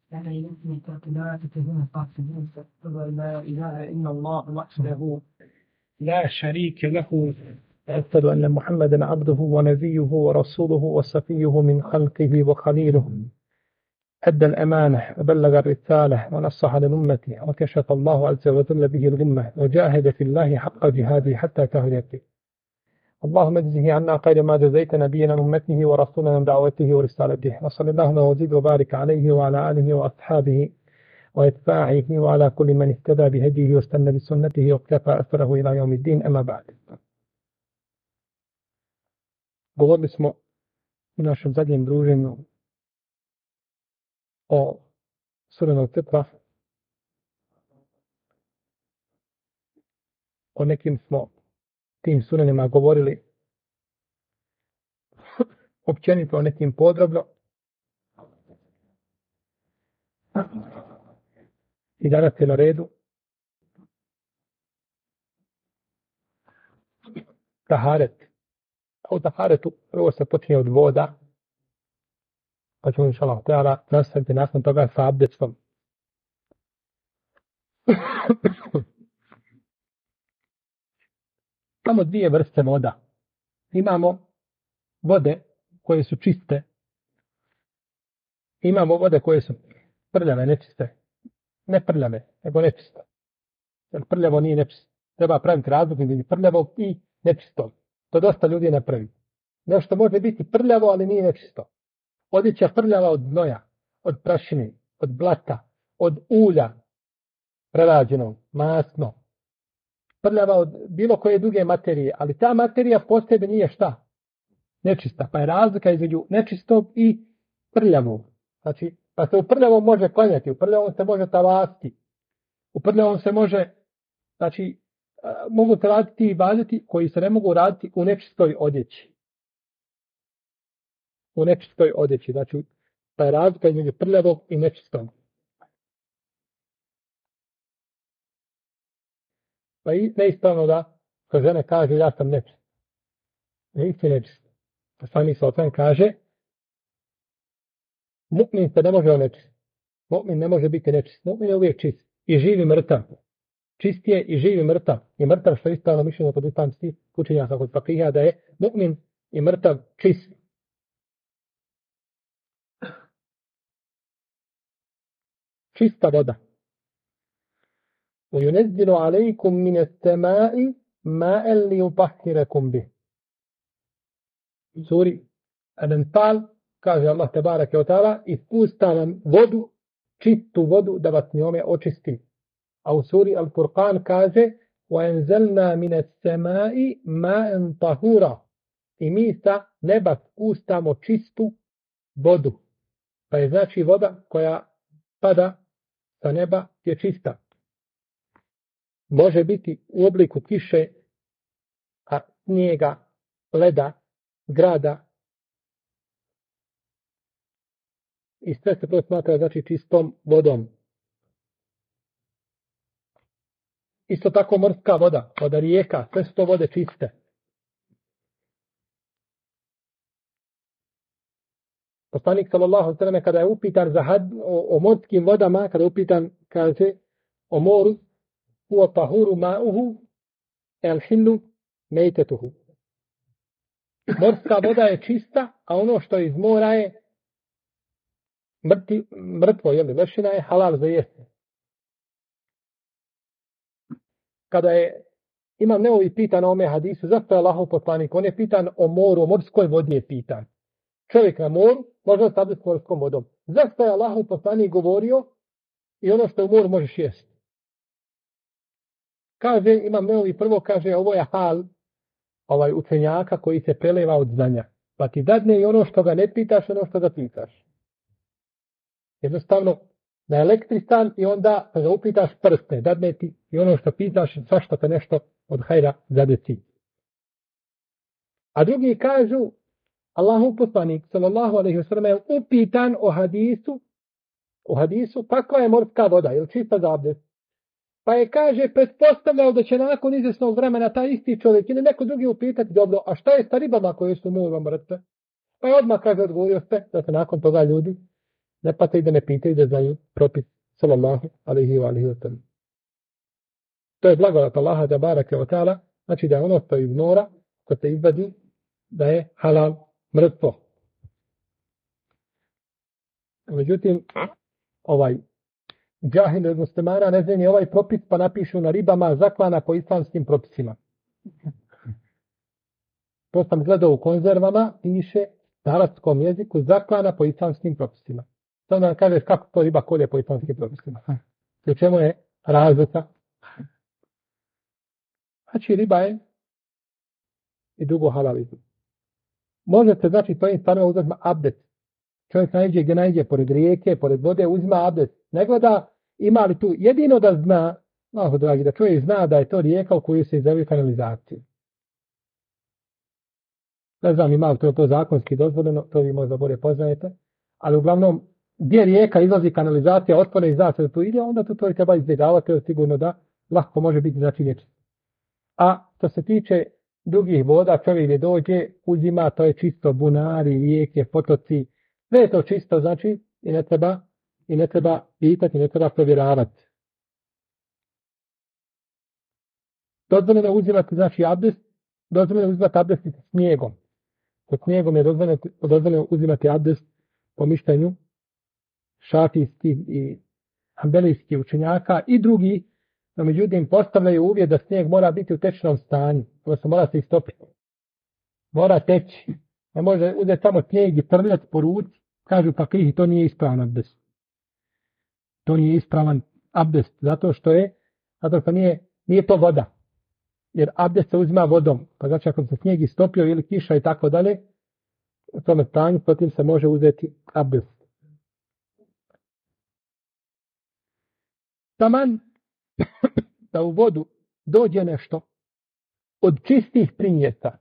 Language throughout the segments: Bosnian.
يعني يثبت ثلاثة من القاسمين لا إله إلا الله وحده لا شريك له أشهد أن محمدا عبده ونبيه ورسوله وصفيه من خلقه وخليله أدى الأمانة وبلغ الرسالة ونصح للأمة وكشف الله عز وجل به الغمة وجاهد في الله حق جهاده حتى أتاه اليقين. اللهم اجزه عنا خير ما جزيت نبينا من أمته ورسولنا من دعوته ورسالته، وصلى اللهم وزد وبارك عليه وعلى آله وأصحابه وإتباعه وعلى كل من اهتدى بهديه واستنى بسنته واقتفى أثره إلى يوم الدين. أما بعد. Govorili smo u našem zadnjem druženju o surenog Fitra, o nekim smo tim surenima govorili općenito, o nekim podrobno. I danas je na redu taharet. A u taharetu prvo se počinje od voda, pa ćemo inšallah ta'ala nastaviti nakon toga sa abdestom. Imamo dvije vrste voda. Imamo vode koje su čiste. Imamo vode koje su prljave, nečiste. Ne prljave, nego nečiste. Jer prljavo nije nečisto. Treba praviti razlog između prljavog i nečistog. To dosta ljudi ne pravi. Nešto može biti prljavo, ali nije nečisto. Odjeća prljava od znoja, od prašine, od blata, od ulja prerađenog, masno. Prljava od bilo koje druge materije, ali ta materija po sebi nije šta? Nečista. Pa je razlika između nečistog i prljavog. Znači, pa se u prljavom može klanjati, u prljavom se može tavasti, u prljavom se može, znači, mogu se raditi i ibadeti koji se ne mogu raditi u nečistoj odjeći. U nečistoj odjeći, znači, pa je razlika između prljavog i nečistog. Pa i neispravno da ko žene kaže ja sam nečist. Nisi nečist. Pa sami se o tom kaže mu'min se ne može onečist. Mu'min ne može biti nečist. Mu'min je uvijek čist. I živi mrtav. Čist je i živi mrtav. I mrtav što je ispravno mišljeno kod islamskih učenjaka kod fakihija da je mu'min i mrtav čist. Čista voda. وَيُنَزِّلُ عَلَيْكُمْ مِنَ السَّمَاءِ مَاءً لِيُطَهِّرَكُمْ بِهِ. Suri Al-Anfal kaže Allah tebareke ve taala i spušta nam vodu, čistu vodu da vas njome očisti. A u suri Al-Furqan kaže وَأَنزَلْنَا مِنَ السَّمَاءِ مَاءً طَهُورًا. I mi sa neba spuštamo čistu vodu. Pa je znači voda koja pada sa neba je čista. Može biti u obliku kiše, a snijega, leda, grada. I sve se to smatra znači čistom vodom. Isto tako morska voda, voda rijeka, sve su to vode čiste. Poslanik sallallahu alejhi ve sellem kada je upitan za o morskim vodama, kada je upitan kaže o moru huwa tahuru ma'uhu al-hillu maytatuhu. Morska voda je čista, a ono što je iz mora je mrtvo, lešina je halal za jesti. Kada je Imam Nevovi pitan o ome hadisu, zašto je Allahov poslanik, on je pitan o moru, o morskoj vodi je pitan. Čovjek na moru može staviti s morskom vodom. Zašto je Allahov poslanik govorio i ono što u moru možeš jesti? Kaže, Imam Nevovi prvo kaže, ovo je hal učenjaka koji se preleva od znanja. Pa ti dadne i ono što ga ne pitaš, ono što ga pitaš. Jednostavno, na elektristan i onda ga upitaš prste, dadne ti i ono što pitaš, svašta te nešto od hajra zadesi. A drugi kažu, Allahov poslanik, sallallahu alejhi ve sellem, je upitan o hadisu, kakva je morska voda, je li čista za abdest? Pa je kaže, pretpostavljao da će nakon izvjesnog vremena taj isti čovjek ili neko drugi upitati, dobro, a šta je sa ribama koje su moru mrtve? Pa je odmah kaže odgovorio ste, da se nakon toga ljudi Ne pate i da ne pitaju da znaju propis sallallahu alaihi wa sallam. To je blagodat Allaha da barake wa ta'ala, znači da je ono što iz mora, ko se izvadi, da je halal mrtvo. Međutim, džahil od muslimana ne znaju ovaj propis pa napišu na ribama zaklana po islamskim propisima. To sam gledao u konzervama, piše na arapskom jeziku zaklana po islamskim propisima. Samo da nam kažeš kako to riba kolje po islamskim propisima. I u čemu je razlika? Znači riba je i drugo halal izgled. Možete, znači, to je stvarno uzeti abdest. Čovjek najđe gdje najđe, pored rijeke, pored vode, uzima abdest. Ne gleda ima li tu, jedino da zna, dragi, da čovjek zna da je to rijeka u kojoj se izveli kanalizaciju. Ne znam ima li to zakonski dozvoljeno, to vi možda bolje poznajete, ali uglavnom, gdje rijeka izlazi kanalizacija, otvore i zna se da tu ide, onda to treba izbjegavati, to je sigurno da lahko može biti znači nečist. A što se tiče drugih voda, čovjek gdje dođe, uzima, to je čisto bunari, rijeke, potoci, sve je to čisto, znači, i ne treba pitati, ne treba provjeravati. Dozvoljeno uzimati, znači, abdest, dozvoljeno uzimati abdest sa snijegom. Sa snijegom je dozvoljeno uzimati abdest po mišljenju šafijskih i hanbelijskih učenjaka i drugi, no međutim postavljaju uvjet da snijeg mora biti u tečnom stanju, odnosno mora se istopiti. Mora teći. Ne može uzeti samo snijeg i trljati po ruci, kažu pa krihi, to nije ispravan abdest. To nije ispravan abdest, zato što nije to voda. Jer abdest se uzima vodom, pa znači ako se snijeg istopio ili kiša i tako dalje, u tome stanju protiv se može uzeti abdest. Taman da u vodu dođe nešto od čistih primjesa.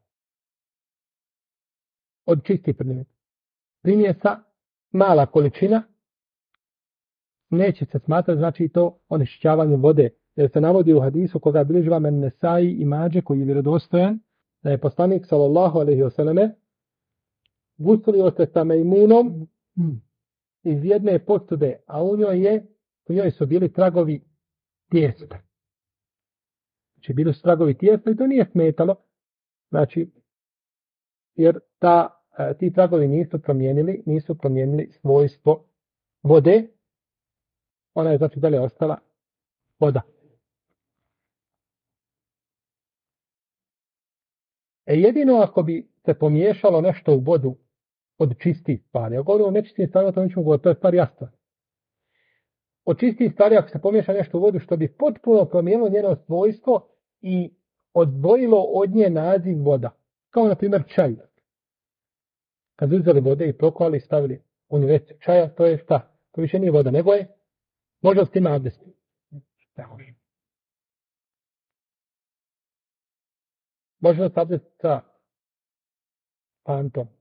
Od čistih primjesa, mala količina, neće se smatrati, znači to onečišćavanje vode. Jer se navodi u hadisu koga bilježi Nesai i Mađe, koji je vjerodostojan, da je poslanik sallallahu alejhi ve selleme guslio se sa Mejmunom iz jedne posude, a u njoj su bili tragovi tijesta. Znači bili su tragovi tijesta i to nije smetalo. Znači, jer ti tragovi nisu promijenili svojstvo vode. Ona je znači dalje ostala voda. Jedino ako bi se pomiješalo nešto u vodu od čistih stvari, a govorimo o nečistih stvari, to nećemo govoriti, to je stvar jasna. Od čistih stvari, ako se pomiješa nešto u vodu, što bi potpuno promijenilo njeno svojstvo i odvojilo od nje naziv voda. Kao na primjer čaj. Kad uzeli vode i prokovali i stavili u nju već čaja, to je šta? To više nije voda, nego je može s tim abdest. Ne može. Može li abdest sa pantom?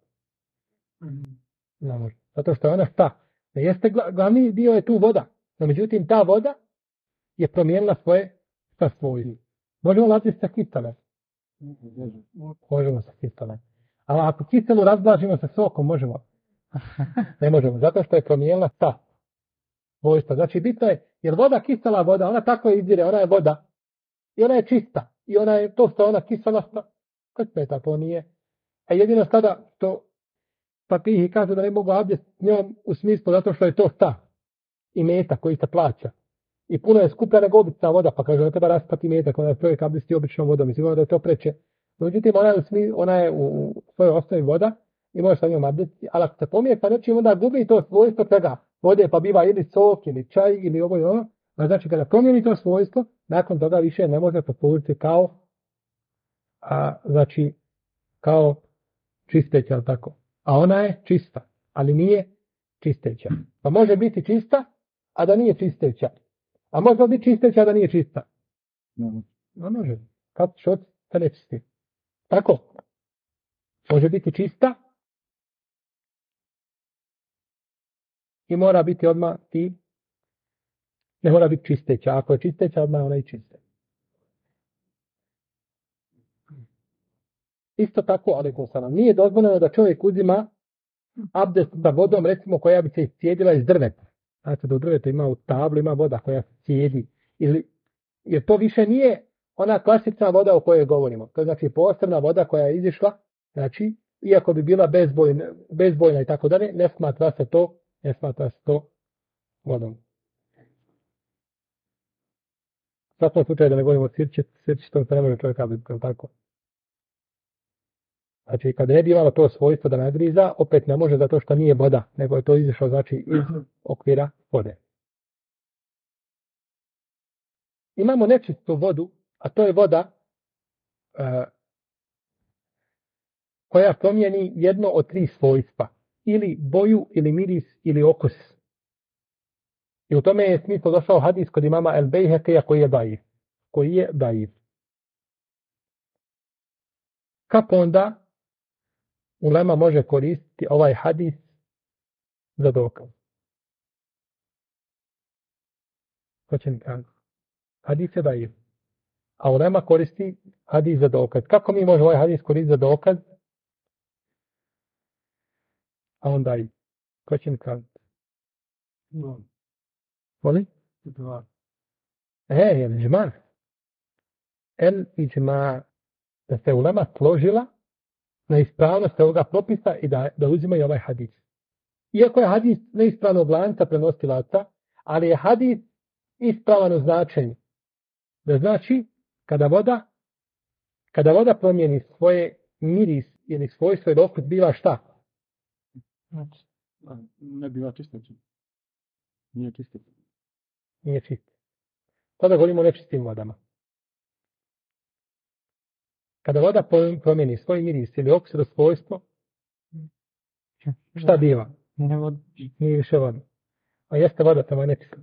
Ne može. Zato što je ona šta? Ne jeste glavni dio je tu voda. No međutim ta voda je promijenila svoje svojstvo. Možemo li abdest sa kistelem? Možemo sa kistelem. Ali ako kiselu razblažimo sa sokom, možemo? Ne možemo. Zato što je promijenila ta svojstva. Znači bitno je, jer voda, kisela voda, ona tako izdire, ona je voda. I ona je čista. I ona je to što ona kisela, kad smeta, to nije. A jedino sada što papihi kažu da ne mogu abdest njom u smislu zato što je to i meta koji se plaća. I puno je skuplja nego obična voda, pa kažu da treba raspati meta kada je čovjek abdesti običnom vodom. Mislim da je to preče. Međutim, ona je u svojoj osnovi voda i može sa njom abdesti, ali ako se pomiješa nečim, onda gubi to svojstvo čega vode, pa biva ili sok, ili čaj, ili ovo i ono. A znači, kada promijeni to svojstvo, nakon toga više ne može poslužiti kao čisteća, ali tako. A ona je čista, ali nije čisteća. Pa može biti čista, a da nije čisteća. A može biti čisteća, a da nije čista. No može. Kad šot se ne čisti. Tako. Može biti čista i mora biti odmah ne mora biti čisteća. Ako je čisteća, odmah ona i čiste. Isto tako, ali nije dozvoljeno da čovjek uzima abdest sa vodom, recimo, koja bi se iscijedila iz drveta. Znači, da u drvetu ima u tablu, ima voda koja se cijedi. Jer to više nije ona klasična voda o kojoj govorimo. To je znači posebna voda koja je izišla, znači, iako bi bila bezbojna i tako dalje, ne smatra se to vodom. U svakom slučaju da ne govorimo o sirčitom se ne može čovjeka biti, tako. Znači, kada ne bi imalo to svojstvo da nagriza, opet ne može zato što nije voda, nego je to izišlo, znači, iz okvira vode. Imamo nečistu vodu, a to je voda koja promijeni jedno od tri svojstva. Ili boju, ili miris, ili okus. I u tome je smislo došao hadis kod imama El Bejhekija koji je daif. Kako onda ulema može koristiti ovaj hadis za dokaz? Ko će mi kazati? Hadis je daif. A ulema koristi hadis za dokaz. Kako mi možemo ovaj hadis koristiti za dokaz? A onda i. Ko će mi kazati? Voli? El iđma. El iđma. Da se ulema složila na ispravnost ovoga propisa i da uzimaju ovaj hadis. Iako je hadis neispravnog lanca prenosilaca, ali je hadis ispravan u značenju. Da znači, kada voda promijeni svoje miris ili svojstvo ili okus, biva šta? Ne biva čistoća. Nije čisto. Nije čisto. Tada govorimo o nečistim vodama. Kada voda promijeni svoj miris ili okus ili svojstvo, šta biva? Nije više voda. A jeste voda, tamo je nečista.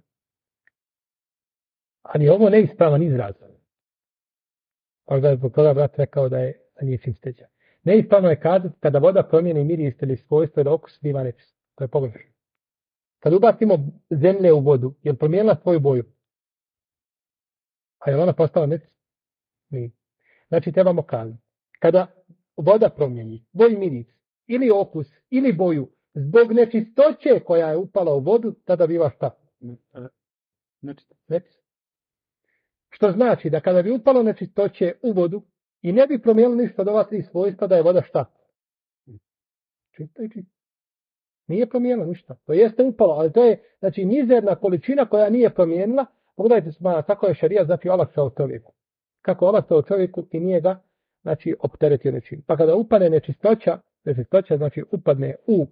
Ali ovo neispravan izraz. Možda je zbog toga brat rekao da nije čisteća. Neispravno je kazati kada voda promijeni miris ili svojstvo ili okus, biva nečista. To je pogrešno. Kad ubacimo zemlje u vodu, je li promijenila svoju boju? A je li ona postala nečista? Nije. Znači trebamo kazati. Kada voda promijeni svoj miris ili okus ili boju zbog nečistoće koja je upala u vodu, tada biva šta? Nečista. Što znači da kada bi upalo nečistoće u vodu i ne bi promijenilo ništa od ova tri svojstva, da je voda šta? Čista i čista. Nije promijenilo ništa. To jeste upalo, ali to je znači mizerna količina koja nije promijenila. Pogledajte smana, tako je šarija znači olakšao čovjeku. Kako olakšao čovjeku i nije ga znači opteretio nečim. Pa kada upane nečistoća znači upadne u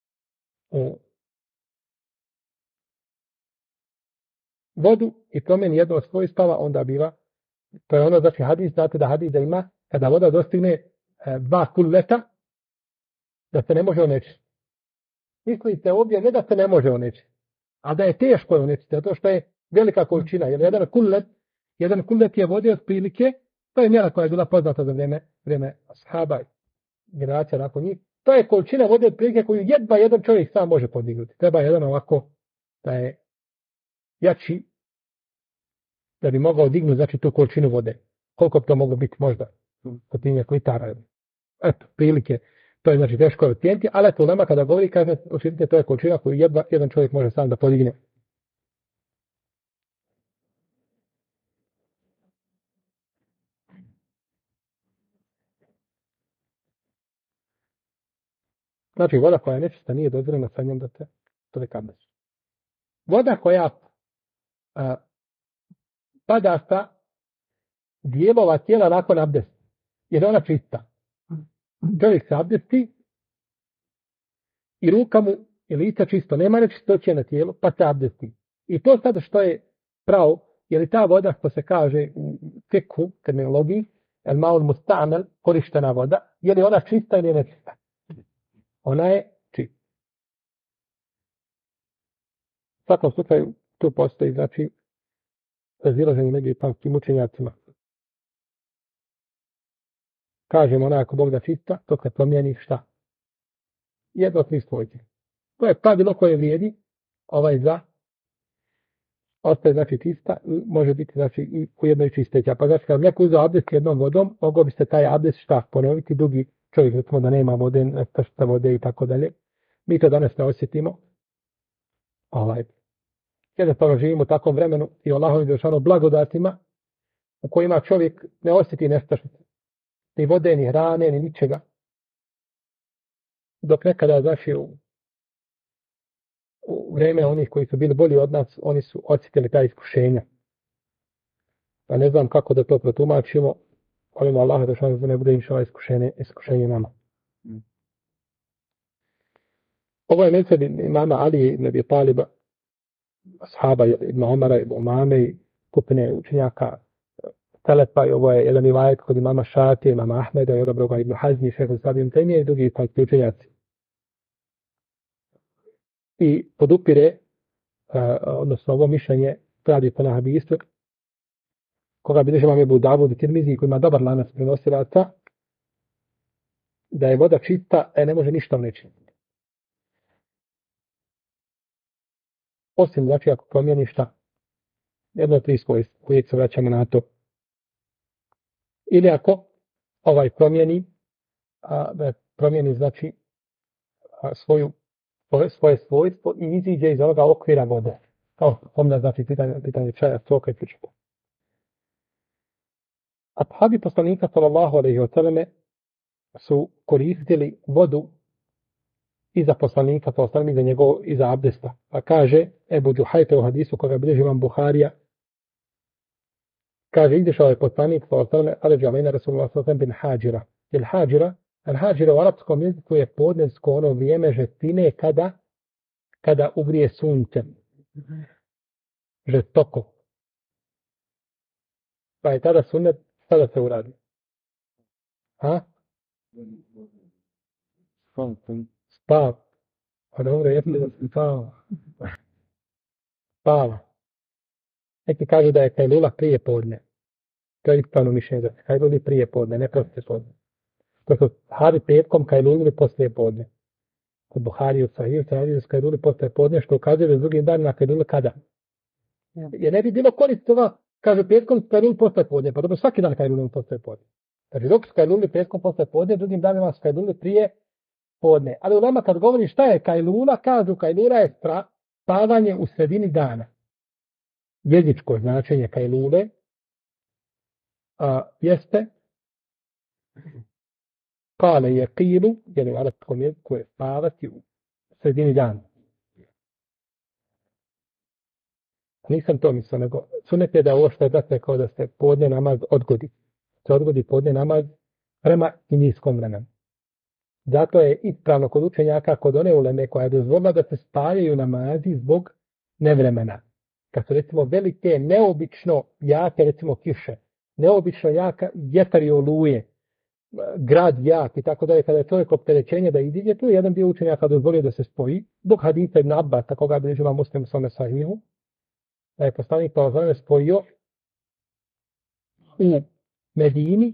vodu i promijeni jedno od svojstava, onda biva, to je ono, znači hadis, znate da hadis da ima, kada voda dostigne 2 kulleta, da se ne može onečiti. Mislite ovdje ne da se ne može onečiti, a da je teško onečiti, zato što je velika količina, jer jedan kullet je vode otprilike, to je mjera koja je bila poznata za vrijeme ashaba i generacija nakon njih, to je količina vode otprilike koju jedva jedan čovjek sam može podignuti. Treba jedan ovako da je jači, da bi mogao dignuti znači tu količinu vode. Koliko bi to moglo biti možda? 100 litara. Eto, prilike. To je znači teško je ocijeniti, ali to ulema kada govori, kaže, učinite, to je količina koju jedva jedan čovjek može sam da podigne. Znači, voda koja je nečista nije dozvoljena sa njom da te čovjek abdesti. Voda koja pada sa dijelova tijela nakon abdesta, jer ona čista. Čovjek se abdesti i ruka mu i lice čisto, nema nečistoće na tijelu, pa se abdesti. I to sad što je pravo, je li ta voda, što se kaže u fikhu, terminologiji, el maul mustamel, korištena voda, je li ona čista ili nečista? Ona je čista. U svakom slučaju, tu postoji, znači, razilaženje među islamskim učenjacima. Kažemo ona ako Bog da čista, to se promijeni šta? Jedno od tri svojstva. To je pravilo koje vrijedi za ostaje znači čista, može biti znači i u jednoj čisteća. Pa znači kad neko uzeo abdest jednom vodom, mogao bi se taj abdest šta ponoviti, drugi čovjek recimo da nema vode, nestašta vode i tako dalje. Mi to danas ne osjetimo. Jednostavno živimo u takvom vremenu i Allahovim dželešanu blagodatima u kojima čovjek ne osjeti nestašice. Ni vode, ni hrane, ni ničega. Dok nekada, znači, u vrijeme onih koji su bili bolji od nas, oni su osjetili ta iskušenja. Pa ne znam kako da to protumačimo, molimo Allaha da ne bude inšala iskušenje nama. Ovo je mezheb imama Ali ibn Abi Taliba, ashaba ibn Omara, ibn Umame i skupine učenjaka Telepa, i ovo je jedan rivajat kod imama Šatije, imama Ahmeda, i odabro ga ibn Hazmi, šeho Islam ibn Tejmije i drugi islamski učenjaci. I podupire, odnosno ovo mišljenje, radi po nahabijstvu, koga bilježi imam Ebu Davud i Tirmizi, koji ima dobar lanac prenosilaca, da je voda čista, ne može ništa nečiniti. Osim, znači, ako promijeni šta, jedno od tri svojstva, uvijek se vraćamo na to. Ili ako promijeni, znači, svoje svojstvo i iziđe iz ovoga okvira vode. Kao pomna, znači, pitanje čaja, soka i slično. Ashabi poslanika, sallallahu alejhi ve selleme, su koristili vodu iza poslanika, sallallahu alejhi ve selleme, iza abdesta. Pa kaže Ebu Džuhajfe u hadisu koga bilježi imam Buharija, kaže, izdešao je poslanik, sallallahu alejhi ve selleme, aleđa alejna Rasulullah sallallahu alejhi ve sellem bin Hađira. Al-Hađira u arapskom jeziku je podnesko ono vrijeme žestine kada ugrije sunce. Žestoko. Pa je tada sunnet, sada se uradi. Spav. Pa dobro, jeste da se spava. Neki kažu da je kajlula prije podne. To je ispravno mišljenje da se kajluli prije podne, ne poslije podne. To su sahabi petkom kajlulili poslije podne. Kod Buhari u Sahiju se radi da su kajluli poslije podne, što ukazuje da s drugim danima kajluli kada? Jer ne bi bilo koristova, kaže petkom su kajluli poslije podne, pa dobro svaki dan kajluli poslije podne. Znači dok su kajluli petkom poslije podne, drugim danima su kajluli prije podne. Ali u nama kad govori šta je kajlula, kažu kajlula je spavanje u sredini dana. Jezičko značenje kajlule jeste kale je kilu, jer u arapskom jeziku je spavati u sredini dana. Nisam to mislio, nego sunet je da ovo što je brat rekao da se podne namaz odgodi. Se odgodi podne namaz prema indijskom vremenu. Zato je ispravno kod učenjaka, kod one uleme koja je dozvolila da se spajaju namazi zbog nevremena. Kad su recimo velike, neobično jake, recimo kiše, neobično jaka vjetar i oluje, grad jak i tako dalje, kada je čovjek opterećenje da iziđe, tu je jedan dio učenjaka dozvolio da se spoji, zbog hadisa ibn Abbas, tako ga bilježi Muslim u svome sahihu, da je poslanik sallallahu spojio u Medini,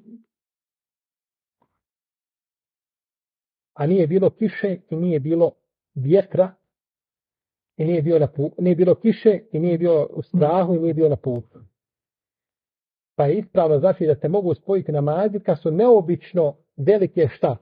a nije bilo kiše i nije bilo vjetra, i nije bilo kiše i nije bilo u strahu i nije bilo na putu. Pa je ispravno znači da se mogu spojiti namazi kad su neobično velike šta?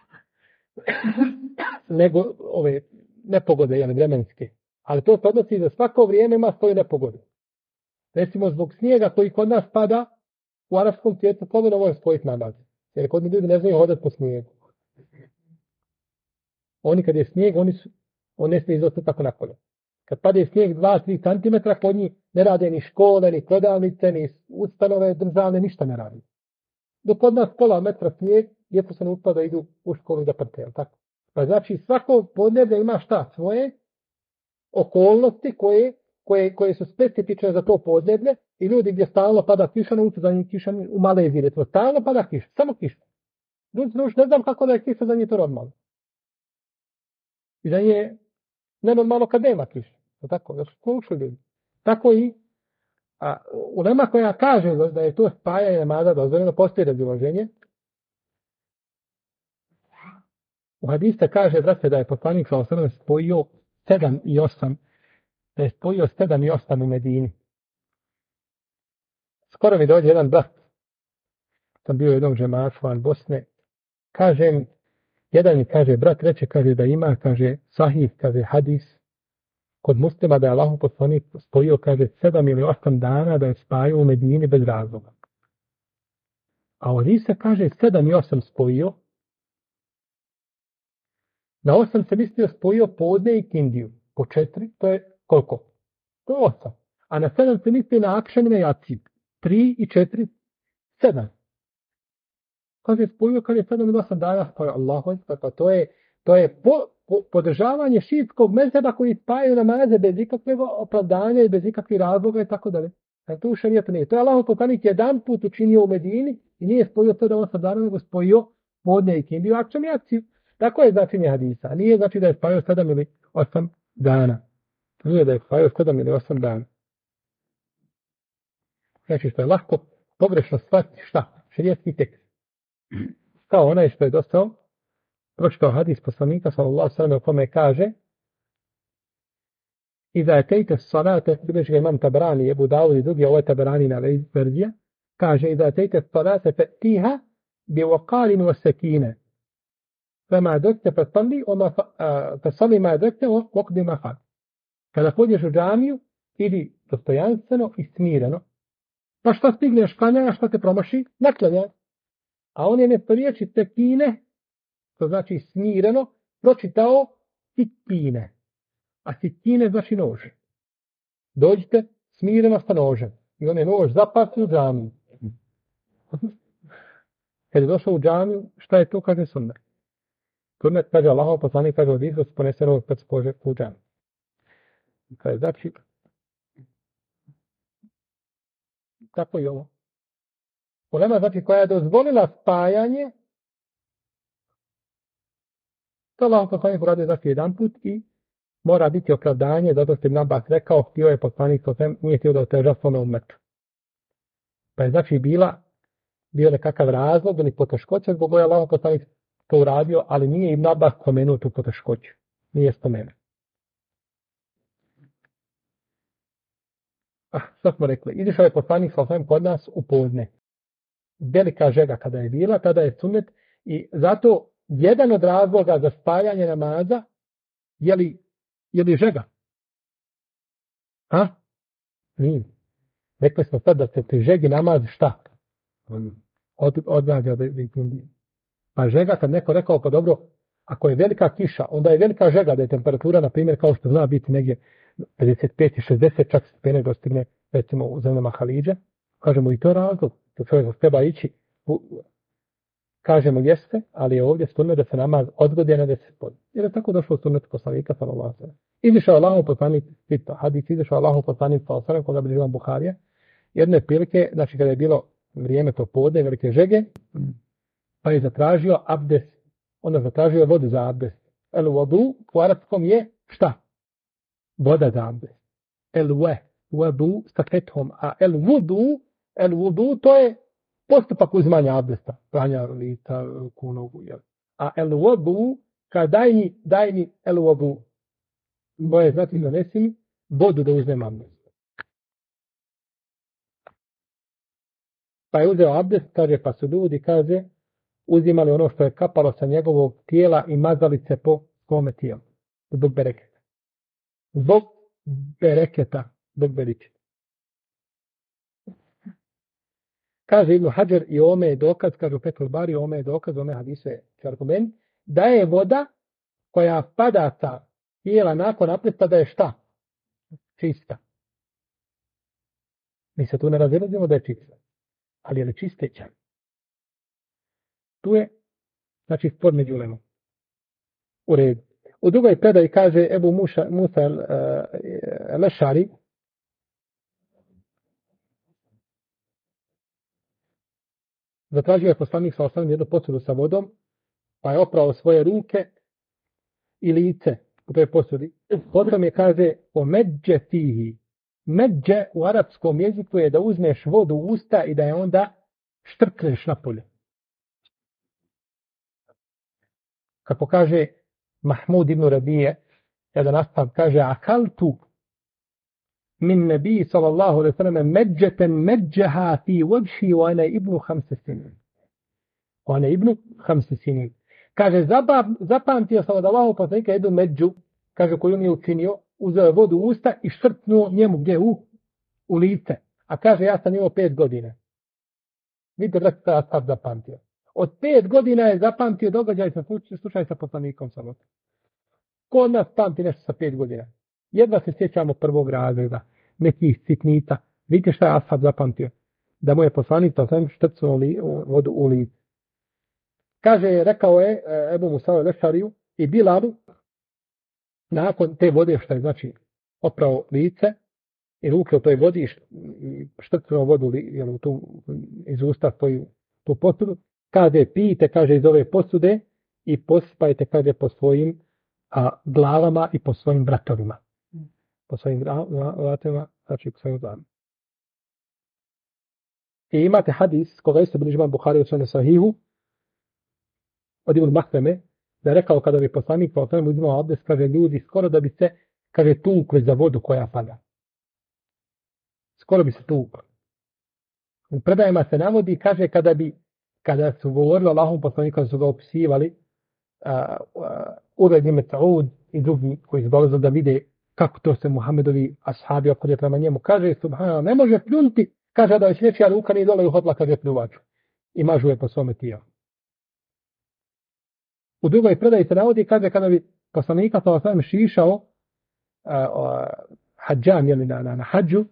Nego ove nepogode, vremenske. Ali to se odnosi da svako vrijeme ima svoju nepogodu. Recimo zbog snijega koji kod nas pada u arapskom svijetu, ponovno može spojiti namaz. Jer kod ljudi ne znaju hodati po snijegu. Oni kad je snijeg, on ne smije izostati tako napolje. Kad pade snijeg 2-3 cm, kod njih ne rade ni škole, ni prodavnice, ni ustanove državne, ništa ne radi. Dok kod nas pola metra snijeg, djeca se ne uspava da idu u školu i da prte, tako? Pa znači svako podneblje ima šta? Svoje okolnosti koje su specifične za to podneblje i ljudi gdje stalno pada kiša, nauče za njih kiša u Maleziji, recimo, stalno pada kiša, samo kiša. Ljudi ne znam kako da je kiša za njih to normalno. I da je nenormalno kad nema kiša. Tako, da su slušali ljudi. Tako i ulema koja kaže da je to spajanje namaza dozvoljeno, postoji razilaženje. U hadisu kaže, brate, da je poslanik sallallahu alejhi ve sellem spojio 7 i 8, da je spojio 7 i 8 u Medini. Skoro mi dođe jedan brat, sam bio u jednom džematu van Bosne, kažem, Jedan mi kaže, brat reče, kaže da ima, kaže sahih, kaže hadis, kod muslima da je Allahov poslanik spojio, kaže 7 ili 8 dana da je spajao u Medini bez razloga. A ovdje se kaže 7 i 8 spojio. Na 8 se mislio spojio podne i kindiju. Po 4, to je koliko? To je 8. A na 7 se mislio na akšan i na jacib. 3 i 4, 7. Kaže spojio, kaže 7 ili 8 dana, pa je Allahu ekber, pa to je podržavanje šiitskog mezheba koji spajaju namaze bez ikakve opravdanja i bez ikakvih razloga i tako dalje. To u šarijetu nije. To je Allahov poslanik jedan put učinio u Medini i nije spojio to da 8 dana, nego spojio podne i kindiju, akšan i jacib. Tako je značenje hadisa. Nije znači da je spajao 7 ili 8 dana. Nije da je spajao 7 ili 8 dana. Znači što je lahko pogrešno shvatiti šta? Šerijetski tekst. Kao onaj što je dostao, pročitao hadis poslanika sallallahu alejhi ve sellem u kome kaže: "Iza atayta as-salata", bilježi ga Imam Tabrani, Ebu Davud i drugi, ovo je Tabranina verzija, kaže: "Iza atayta as-salata fa'tiha bi waqarin wa sakina. Fama adrakta fasalli wa fasalli ma adrakta waqdi ma fat." Kada pođeš u džamiju, idi dostojanstveno i smireno. Pa što stigneš klanjanja, što te promaši, naklanjaj. A on je mjesto riječi tekine, to znači smireno, pročitao sikine. A sikine znači nož. Dođite smireno sa nožem. I on je nož zapasio u džamiju. Kad je došao u džamiju, šta je to, kaže sunnet. Sunnet, kaže Allahov poslanik, kaže od izvost ponesenog kad se pože u džamiju. Kaže, znači, tako i ovo. Ulema, znači, koja je dozvolila spajanje, to Allahov poslanik uradio znači jedan put i mora biti opravdanje, zato što Ibn Abbas rekao, htio je poslanik, nije htio da oteža svome umetu. Pa je znači bio nekakav razlog ili poteškoća zbog koje Allahov poslanik to uradio, ali nije Ibn Abbas spomenuo tu poteškoću. Nije spomenuo. Što smo rekli? Izišao je poslanik sallallahu kod nas u podne. Velika žega kada je bila, tada je sunnet i zato jedan od razloga za spajanje namaza je li žega? Nije. Rekli smo sad da se pri žegi namaz šta? Odgađa. Pa žega, kad neko rekao, pa dobro, ako je velika kiša, onda je velika žega da je temperatura, na primjer, kao što zna biti negdje 55 i 60, čak stepeni dostigne, recimo u zemljama Halidže. Kažemo i to je razlog, da čovjek treba ići, kažemo jeste, ali je ovdje sunnet da se namaz odgodi na 10 podne. Jer je tako došlo u sunnetu poslanika, sallallahu alejhi ve sellem. Izišao Allahov poslanik, hadis izišao Allahov poslanik, sallallahu alejhi ve sellem, koga bilježi Imam Buharija, jedne prilike, znači kada je bilo vrijeme to podne, velike žege, pa je zatražio abdest, onda zatražio vodu za abdest. El vodu u arapskom je šta? Voda za abdest. El vodu sa fethom, a el vudu to je postupak uzmanja abdesta, pranja lica, ruku, nogu, jel? A el vodu, kad daj mi el vodu, moje znati donesi mi vodu da uzmem abdest. Pa je uzeo abdest, kaže, pa su ljudi, kaže, uzimali ono što je kapalo sa njegovog tijela i mazali se po svome tijelu. Zbog bereketa. Zbog veličine. Kaže Ibn Hadžer i ome je dokaz, kaže u Fethul Bari, ome je dokaz, ome hadise argument, da je voda koja pada sa tijela nakon abdesta da je šta? Čista. Mi se tu ne razilazimo da je čista. Ali je li čisteća? Tu je, znači, spor među ulemom. U redu. U drugoj predaji kaže Ebu Musa al-Ešari, zatražio je poslanik sa ostalim jednu posudu sa vodom, pa je oprao svoje ruke i lice u toj posudi. Potom je kaže o međe fihi. Međe u arapskom jeziku je da uzmeš vodu u usta i da je onda štrkneš napolje. Kako kaže Mahmud ibn Rabije, jedan ashab kaže, akaltu min nebiji sallallahu alaihi sallam međeten međeha fi vabši wa ana ibnu 5 sinin. Kaže, Kaže, zapamtio sam od Allahov poslanika jednu među, kaže, koju mi je učinio, uzeo je vodu u usta i štrpnuo njemu gdje u lice. A kaže, ja sam imao 5 godina. Vidite, brate, taj ashab zapamtio. Od 5 godina je zapamtio događaj sa slučaj sa poslanikom samo. Ko od nas pamti nešto sa 5 godina? Jedva se sjećamo prvog razreda, nekih sitnica. Vidite šta je ashab zapamtio? Da mu je poslanik sam štrpnuo vodu u lice. Kaže, rekao je Ebu Musa al-Ešariju i Bilalu, nakon te vode što je znači oprao lice i ruke u toj vodi i štrpnuo vodu iz usta tu posudu, kaže, pijte, kaže, iz ove posude i posipajte, kaže, po svojim glavama i po svojim vratovima. Po svojim vratovima, znači po svojim glavama. I imate hadis, koga isto bilježi imam Buhari u svojom sahihu, od Ibn Mahreme, da je rekao kada bi poslanik pa o uzimao abdest, kaže, ljudi skoro da bi se, kaže, tukli za vodu koja pada. Skoro bi se tukli. U predajima se navodi, kaže, kada su govorili o Allahom poslaniku, kada su ga opisivali, Ured ibn Saud i drugi koji su dolazili da vide kako to se Muhammedovi ashabi ophode prema njemu, kaže, subhanallah, ne može pljunuti, kaže, da već nečija ruka nije dole i uhodila, kaže, pljuvaču. I mažuje po svome tijelu. U drugoj predaji se navodi, kaže, kada bi poslanika sa osam šišao hađan, jeli na hađu,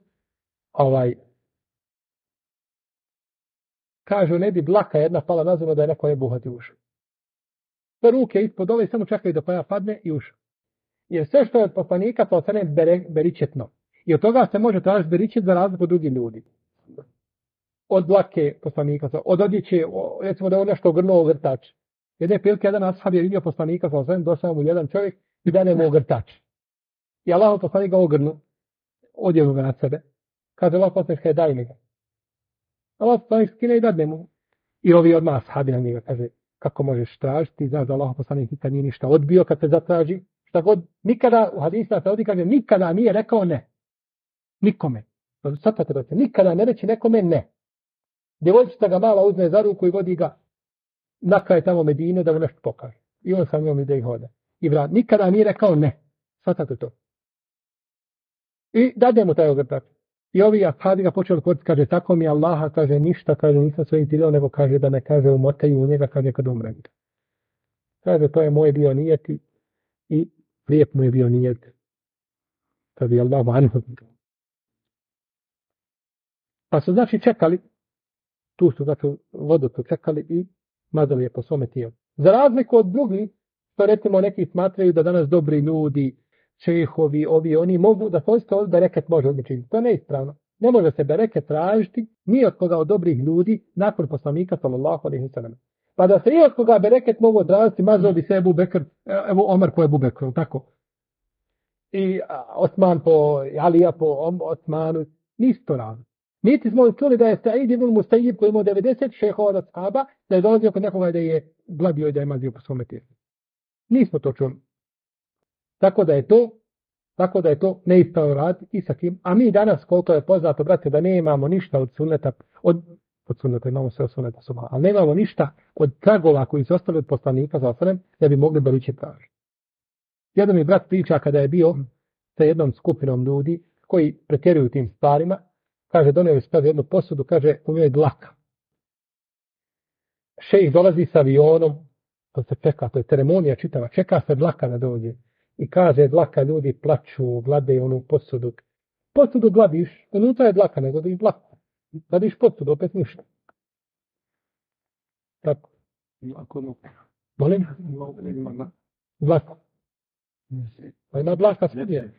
kažu, ne bi dlaka jedna pala na zemlju da je neko ne buhati ušao. Sve ruke ispod dole samo čekaju da koja padne i ušao. Jer sve što je od poslanika sa osam beričetno. I od toga se može tražiti beričet za razliku od drugih ljudi. Od dlake poslanika, od odjeće, recimo da je on nešto ogrnuo u vrtač. Jedne prilike, jedan ashab je vidio poslanika sa osam, došao mu jedan čovjek i dane mu ogrtač. I Allah poslanik ga ogrnu, odjevu ga na sebe. Kaže, Allah poslanik je daj mi ga. Allah poslanik skine i dadne mu. I ovi odmah ashabi na njega, kaže, kako možeš tražiti, znaš da Allah poslanik nikad nije ništa odbio kad se zatraži. Šta god, nikada, u hadisma se ovdje kaže, nikada nije rekao ne. Nikome. Nikada ne reći nekome ne. Djevojčica ga mala uzme za ruku i vodi ga na kraj tamo Medine da mu nešto pokaže. I on sa njom ide i hoda. I vrat, nikada nije rekao ne. Svatate to. I dade mu taj ogrtač. I ovi ashabi ga počeli koristiti, kaže, tako mi Allaha, kaže, ništa, kaže, nisam svojim ciljom, nego kaže da me, kaže, umotaju u njega, kaže, kad umrem. Kaže, to je moj bio nijet i lijep mu je bio nijet. Kaže, Allahu anhu. Pa su, znači, čekali, tu su, znači, vodu su čekali i mazali je po svome tijelu. Za razliku od drugih, što recimo neki smatraju da danas dobri ljudi, šehovi, ovi, oni mogu da koriste ovdje bereket može odličiti. To je neispravno. Ne može se bereket tražiti ni od koga od dobrih ljudi nakon poslanika sallallahu alejhi ve sellem. Pa da se i od koga bereket mogu tražiti, mazao bi se Ebu Bekr, evo Omar po Ebu Bekru, tako. I Osman po Alija po Osmanu, nisu to radili. Niti smo čuli da je Sa'id ibn Musayyib koji imao 90 šehova od ashaba, da je dolazio kod nekoga da je gladio i da je mazio po svome tijelu. Nismo to čuli. Tako da je to neispravno rad i sa kim. A mi danas, koliko je poznato, brate, da ne imamo ništa od sunneta, od sunneta imamo sve od sunneta suba, ali ne imamo ništa od tragova koji su ostali od poslanika za osvrem, da bi mogli beričet tražiti. Jedan mi brat priča kada je bio sa jednom skupinom ljudi koji pretjeruju tim stvarima, kaže, donio je spravi jednu posudu, kaže, u njoj je dlaka. Šejh dolazi sa avionom, to se čeka, to je ceremonija čitava, čeka se dlaka da dođe. I kaže, dlaka, ljudi plaču, glade onu posudu. Posudu gladiš, unutra je dlaka, ne gladiš dlaku. Gladiš posudu, opet ništa. Tako. Molim? Dlaka. Pa ima dlaka svudje.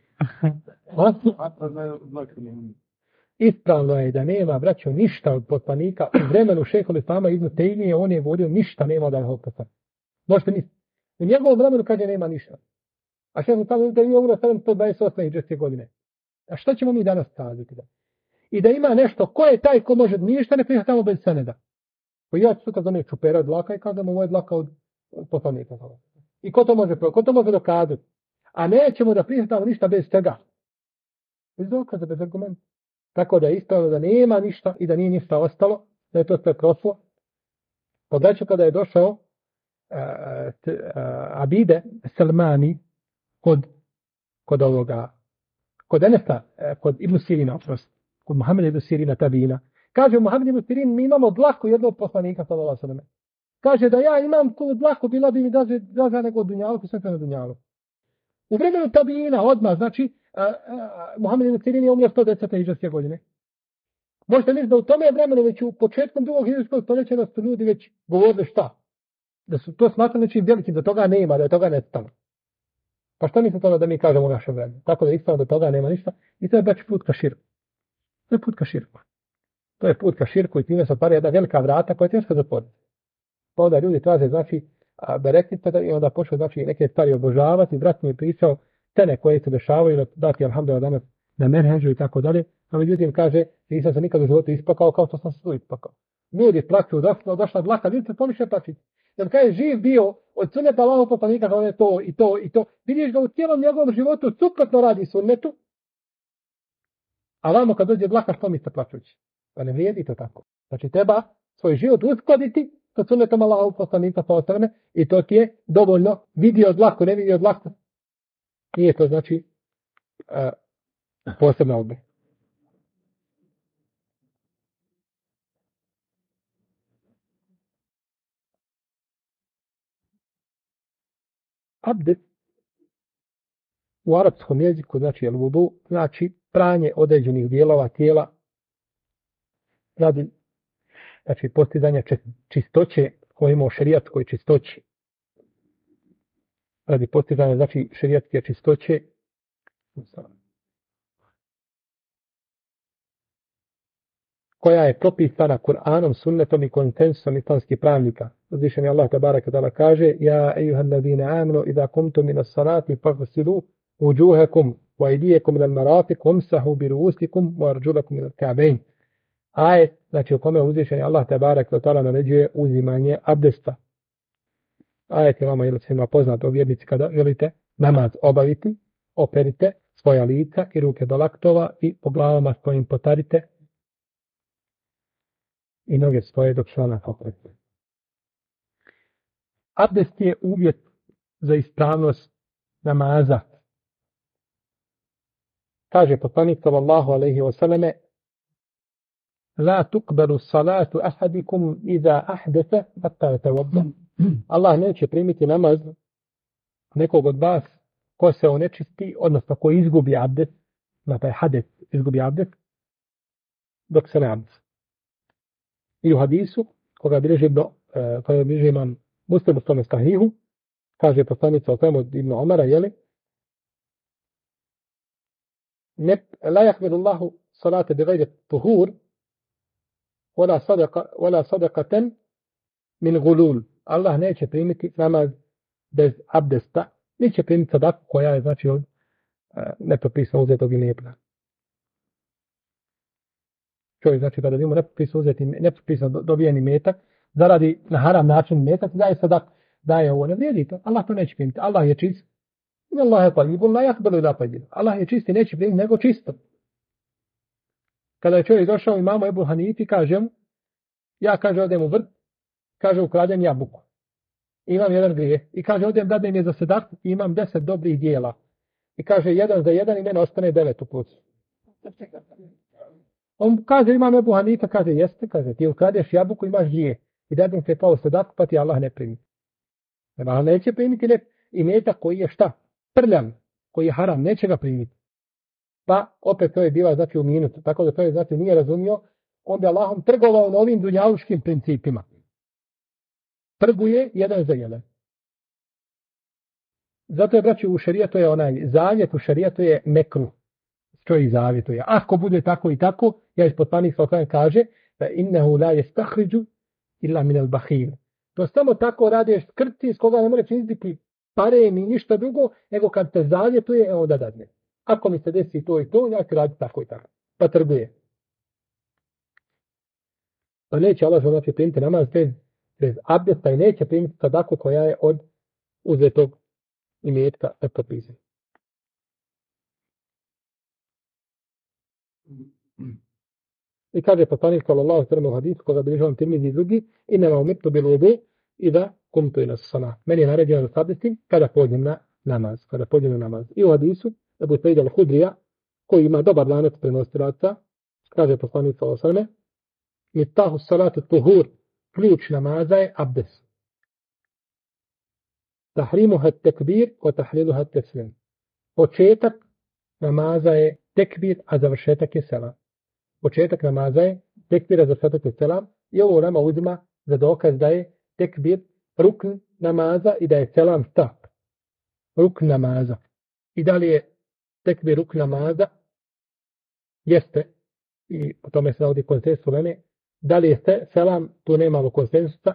Ispravno je da nema, braćo, ništa od poslanika. U vremenu šejhul islama Ibn Tejmije, on je govorio, ništa nema da je oposan. Možete misliti. U njegovom vremenu kaže nema ništa. A šejhul islama da je umro 728 hidžretske godine. A što ćemo mi danas kazati? I da ima nešto, ko je taj ko može, ništa ne prihvatamo bez seneda. Ko ja ću sutra za ne čupera od dlaka i kažem ovo je dlaka od poslanika. I ko to može dokazati? A nećemo da prihvatamo ništa bez čega. Bez dokaza, bez argumenta. Tako da je ispravno da nema ništa i da nije ništa ostalo, da je to sve prošlo. Odreću kada je došao Abide Salmani kod ovoga, kod Enesa, kod Ibn Sirina, kod Muhameda Ibn Sirina tabina. Kaže Muhammed Ibn Sirin, mi imamo dlaku jednog poslanika, sallallahu alejhi ve sellem. Kaže da ja imam tu dlaku, bila bi mi draža nego dunjalu, sve na dunjalu. U vremenu tabina, odmah, znači, Muhammed Ibn Sirin je umro 110. hidžrske godine. Možete misliti da u tome vremenu, već u početkom drugog hidžrskog stoljeća, da su ljudi već govorili šta? Da su to smatrali nečim velikim, da toga nema, da je toga nestalo. Pa šta mislite ono da mi kažemo u našem vremenu? Tako da ispravno da toga nema ništa. I to je baš put ka širku. To je put ka širku. To je put ka širku i time se otvara jedna velika vrata koja je teško zatvoriti. Pa onda ljudi traže, znači, berektica i onda počeo, znači, neke stvari obožavati. Brat mi je pričao cene koje se dešavaju, dati alhamdulillah danas na menheđu i tako dalje. A međutim kaže, nisam se nikad u životu isplakao kao što sam se tu isplakao. Ljudi plaću, došla dlaka, vidite, to ništa plaćiti. Jer kada je živ bio od sunneta Allahov poslanika, kada je to i to i to, vidiš ga u cijelom njegovom životu suprotno radi sunnetu, a vamo kad dođe dlaka, što mi se plaćući? Pa ne vrijedi to tako. Znači treba svoj život uskladiti sa sunnetom Allahov poslanika i to ti je dovoljno. Vidio dlaku, ne vidio dlaku. Nije to znači posebna odbe. Abdest u arapskom jeziku znači al-vudu, znači pranje određenih dijelova tijela radi znači postizanja čistoće koje ima u šerijatskoj čistoći. Radi postizanja znači šerijatske čistoće koja je propisana Kur'anom, sunnetom i konsensusom islamskih pravnika. Uzvišeni Allah tebareke ve kaže: Ja ejuhallazina amanu idha kumtum minas salati faghsilu wujuhakum wa aydiyakum ila al-marafiq wamsahu bi ru'usikum wa arjulakum ila al-ka'bayn. Ajet, znači u kome uzvišeni Allah tebareke ve taala naređuje uzimanje abdesta. Ajet je vama svima poznat o vjernici kada želite namaz obaviti, operite svoja lica i ruke do laktova i po glavama svojim potarite i noge svoje dok članak oprete. Abdest je uvjet za ispravnost namaza. Kaže poslanik sallallahu alejhi ve selleme: La tuqbalu salatu ahadikum iza ahdatha hatta yatawadda. Allah neće primiti namaz nekog od vas ko se onečisti, odnosno ko izgubi abdest, na taj hades izgubi abdest, dok se ne abdesti. I u hadisu, koga bilježi imam Muslim u tome sahihu, kaže poslanica o temu Ibn Omara, jeli? La yakbilu Allahu salate bi gajri tuhur, wala sadaqatan min gulul. Allah neće primiti namaz bez abdesta, neće primiti sadaku koja je znači od nepropisno uzetog imetka. Čovjek znači kada vidimo nepropisno dobijeni metak, zaradi na haram način metak, daje sadak, daje ovo, ne vrijedi to. Allah to neće primiti. Allah je čist. Allah je tayyibun la yaqbalu illa tayyiban. Allah je čist i neće primiti nego čisto. Kada je čovjek došao imamu Ebu Hanifi, kaže mu, ja kaže odem u vrt, kaže ukradem jabuku. Imam jedan grijeh. I kaže odem dadem je za sadak i imam 10 dobrih dijela. I kaže jedan za jedan i mene ostane 9 u plusu. On kaže, imam Ebu Hanifa, kaže, jeste, kaže, ti ukradeš jabuku, imaš grijeh. I dadem se pao sadaku, pa ti Allah ne primi. Allah neće primiti imetak koji je šta? Prljan, koji je haram, neće ga primiti. Pa opet to je bila, znači, u minutu. Tako da to je, znači, nije razumio. On bi Allahom trgovao na ovim dunjaluškim principima. Trguje jedan za jedan. Zato je, braći, u šerijatu je onaj zavjet, u šerijatu je mekru. Čovjek zavjetuje. Ako bude tako i tako, ja ispod panih sallallahu kaže da innehu la yastakhriju illa min al-bakhil. To samo tako radiš skrti iz koga ne može činiti pare ni ništa drugo, nego kad te zavjetuje, onda dadne. Ako mi se desi to i to, ja ću raditi tako i tako. Pa trguje. Pa neće Allah znači primiti namaz bez abdesta i neće primiti sadaku koja je od uzetog imetka nepropisana. I kaže poslanik sallallahu alejhi ve sellem u hadisu koga bilježi Tirmizi i drugi: "Inema umirtu bil wudu idha kumtu ila salah. Meni je naređeno da se abdestim kada pođem na namaz. Kada pođem na namaz. I u hadisu, Ebu Said al-Hudrija, koji ima dobar lanac prenosilaca, kaže poslanik sallallahu alejhi ve sellem: "Miftahu salati tuhur", ključ namaza je abdest. Tahrimuha at-takbir wa tahliluha at-taslim. Početak namaza je tekbir, a završetak je selam. Početak namaza je tekbir, a završetak je selam. I ovo nama uzima za dokaz da je tekbir rukn namaza i da je selam šta? Rukn namaza. I da li je tekbir rukn namaza? Jeste. I o tome se navodi konsensus uleme. Da li je selam? Tu nemamo konsensusa.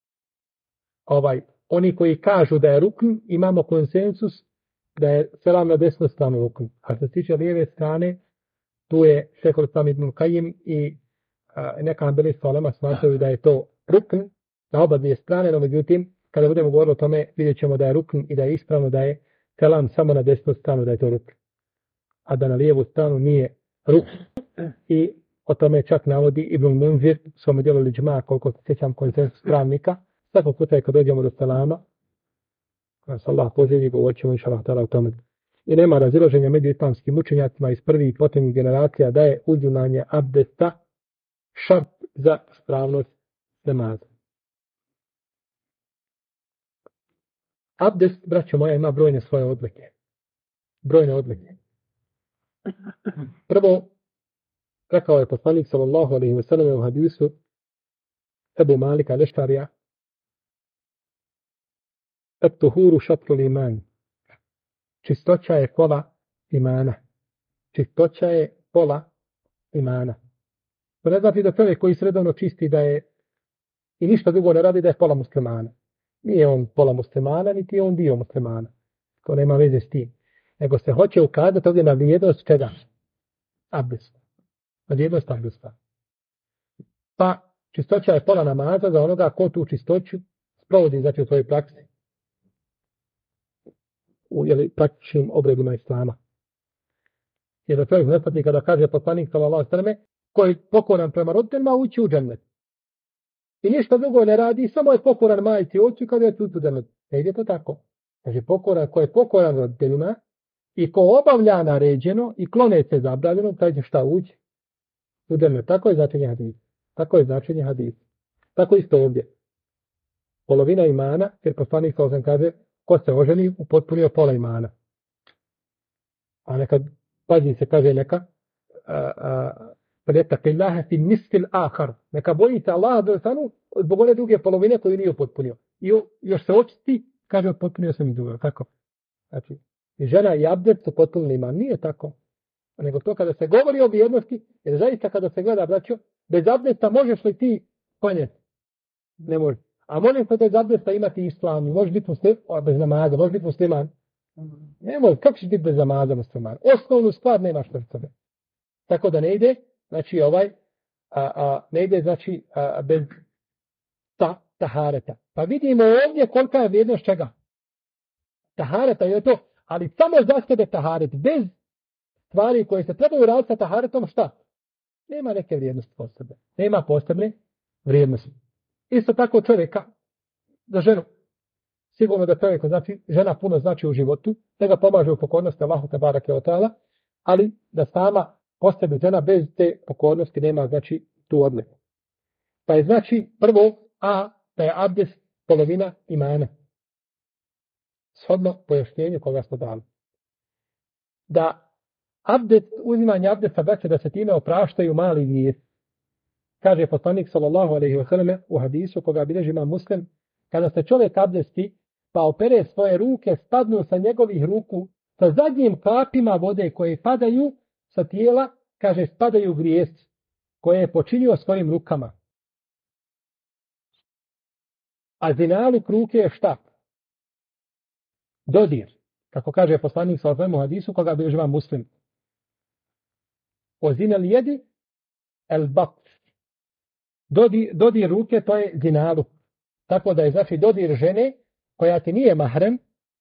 Oni koji kažu da je rukn, imamo konsensus da je selam na desnu stranu rukn. A što se tiče lijeve strane, tu je Šejhul Islam ibn Kajim i neka hanbelijska ulema smatraju da je to rukn na oba dvije strane, no međutim, kada budemo govorili o tome, vidjet ćemo da je rukn i da je ispravno da je selam samo na desnu stranu, da je to rukn. A da na lijevu stranu nije rukn. I o tome čak navodi Ibn Munzir, svome dijelu Liđma, koliko se sjećam konsensus pravnika, svakog puta je kad dođemo do selama, kada se Allah pozivi, govorit ćemo inša Allah o tome. I nema razilaženja među islamskim učenjacima iz prvih i posljednjih generacija da je uzimanje abdesta šart za ispravnost namaza. Abdest, braćo moja, ima brojne svoje odlike. Brojne odlike. Prvo, rekao je poslanik sallallahu alejhi ve sellem u hadisu Ebu Malika al-Eštarija: "Et-tuhuru šatrul iman." Čistoća je pola imana. Čistoća je pola imana. To ne znači da čovjek koji se redovno čisti da je i ništa drugo ne radi da je pola muslimana. Nije on pola muslimana, niti je on dio muslimana. To nema veze s tim. Nego se hoće ukazati ovdje na vrijednost čega? Abdesta. Na vrijednost abdesta. Pa čistoća je pola namaza za onoga ko tu čistoću sprovodi znači u svojoj praksi. U praktičnim obredima islama. Jer da čovjek ne shvati kada kaže poslanik sallallahu alejhi ve selleme koji je pokoran prema roditeljima ući u džennet. I ništa drugo ne radi, samo je pokoran majci i ocu kada je tu džennet. Ne ide to tako. Kaže pokoran, ko je pokoran roditeljima i ko obavlja naređeno i klone se zabranjeno, taj će šta ući u džennet. Tako je značenje hadisa. Tako je značenje hadisa. Tako isto ovdje. Polovina imana, jer poslanik sallallahu alejhi ve selleme kaže ko se oženi upotpunio pola imana. A nekad, pazi se, kaže neka, Pretak'illaha fi nisfil ahar. Neka boji se Allaha dželešanu zbog one druge polovine koju nije upotpunio. I još se očisti, kaže upotpunio sam i drugo. Tako. Znači, i žena i abdest su potpunili iman. Nije tako. Nego to kada se govori o vrijednosti, jer zaista kada se gleda, braćo, bez abdesta možeš li ti klanjati? Ne možeš. A možeš li bez abdesta imati islam? Možeš biti musliman, bez namaza, možeš biti musliman? Ne možeš. Kako ćeš biti bez namaza musliman? Osnovnu stvar nemaš pred sebe. Tako da ne ide, znači ne ide, znači bez tahareta. Pa vidimo ovdje kolika je vrijednost čega. Tahareta je to, ali samo za sebe taharet, bez stvari koje se trebaju raditi sa taharetom, šta? Nema neke vrijednosti posebne. Nema posebne vrijednosti. Isto tako čovjeka, za ženu, sigurno da čovjeka, znači, žena puno znači u životu, da ga pomaže u pokornosti Allahu te bareke ve taala, ali da sama po sebi žena bez te pokornosti nema, znači, tu odliku. Pa je, znači, prvo, da je abdest polovina imana. Shodno pojašnjenju koga smo dali. Da abdest, uzimanje abdesta, braće, da se time opraštaju mali grijesi. Kaže poslanik sallallahu alejhi ve selleme u hadisu koga bilježi Imam Muslim, kada se čovjek abdesti pa opere svoje ruke, spadnu sa njegovih ruku sa zadnjim kapima vode koje padaju sa tijela, kaže spadaju grijesi koje je počinio svojim rukama. A zinaluk ruke je šta? Dodir. Kako kaže poslanik sallallahu alejhi ve selleme u hadisu koga bilježi Imam Muslim. O zinal jedi el bat. Dodir ruke, to je zinaluk. Tako da je, znači, dodir žene koja ti nije mahrem,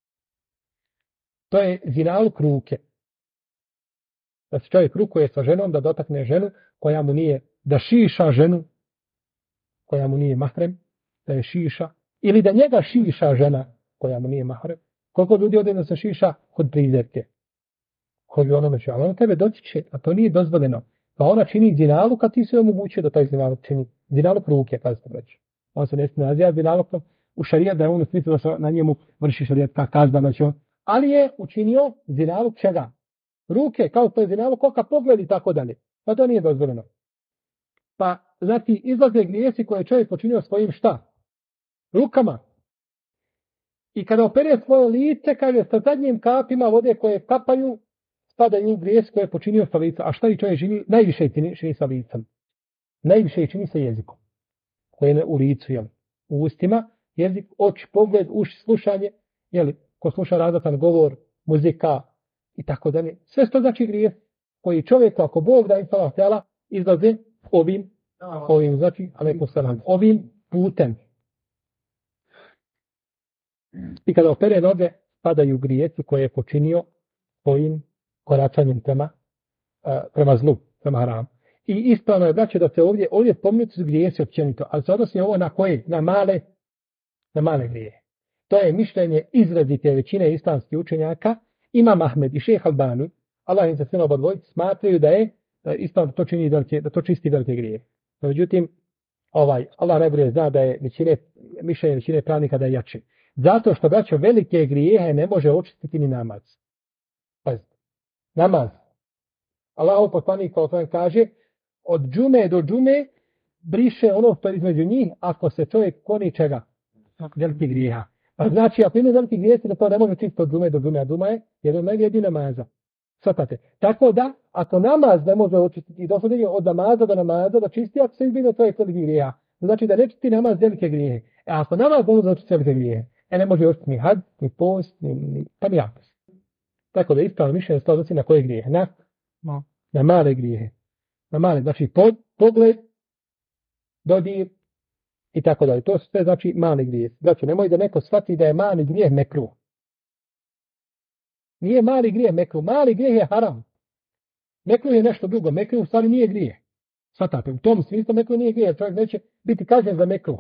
to je zinaluk ruke. Da se čovjek rukuje sa ženom, da dotakne ženu koja mu nije, da šiša ženu koja mu nije mahrem, da je šiša Ili da njega šiša žena koja mu nije mahrem. Koliko ljudi ode da se šiša kod prizerke. Koji ono će, ali ona tebe dotiče, a to nije dozvoljeno. Pa ona čini zinalu kad ti se omogućuje da taj zinaluk čini. Zinaluk ruke, pazite reći. On se ne smije nazivati zinalukom u šarijat, da je on u smislu da se na njemu vrši šarijatska kazna. Znači on, ali je učinio zinaluk čega? Ruke, kao što je zinaluk oka, pogled i tako dalje. Pa to nije dozvoljeno. Pa, znači, izlaze grijesi koje je čovjek počinio svojim šta? Rukama. I kada opere svoje lice, kaže, sa zadnjim kapima vode koje kapaju, spadaju grijesi koje je počinio sa lica. A šta li čovjek čini? Najviše čini sa licem. Najviše čini sa jezikom. Koje je u licu, jel? U ustima, jezik, oči, pogled, uši, slušanje, jel? Ko sluša razlatan govor, muzika i tako dalje. Sve što znači grijeh koji čovjek, ako Bog da insala htjela, izlaze ovim, znači, ovim putem. I kada opere noge, padaju grijesi koje je počinio svojim koračanjem prema zlu, prema haramu. I ispravno je, braće, da se ovdje spomenuti su grijesi općenito, ali se odnosi ovo na koje? Na male grijehe. To je mišljenje izrazite većine islamskih učenjaka. Imam Ahmed i šejh Albani, Allah im se sve obadvojice, smatraju da je ispravno to čini da to čisti velike grijehe. No, međutim, Allah najbolje zna da je mišljenje većine pravnika da je jače. Zato što, braćo, velike grijehe ne može očistiti ni namaz. Pazite, namaz. Allahov poslanik kaže, od džume do džume briše ono što je između njih, ako se čovjek kloni čega? Velikih grijeha. Pa znači, ako ima veliki grijesi, da to ne može čistiti od džume do džume, a džuma je jedan najvrijedi namaza. Svatate. Tako da, ako namaz ne može očistiti, došlo od namaza do namaza, da čisti, ako se izbine čovjek velikih grijeha. Znači da ne čisti namaz velike grijehe. Ako namaz ne može očistiti velike grijehe, ne može očistiti ni had, ni post, pa ni abdest. Tako da ispravno mišljenje se odnosi na koje grijehe? Na male grijehe. Na male, znači pogled, dodir i tako dalje. To su sve znači mali grijeh. Znači, nemoj da neko shvati da je mali grijeh mekruh. Nije mali grijeh mekruh. Mali grijeh je haram. Mekruh je nešto drugo. Mekruh u stvari nije grijeh. Shvatate, u tom smislu mekruh nije grijeh. Čovjek neće biti kažnjen za mekruh.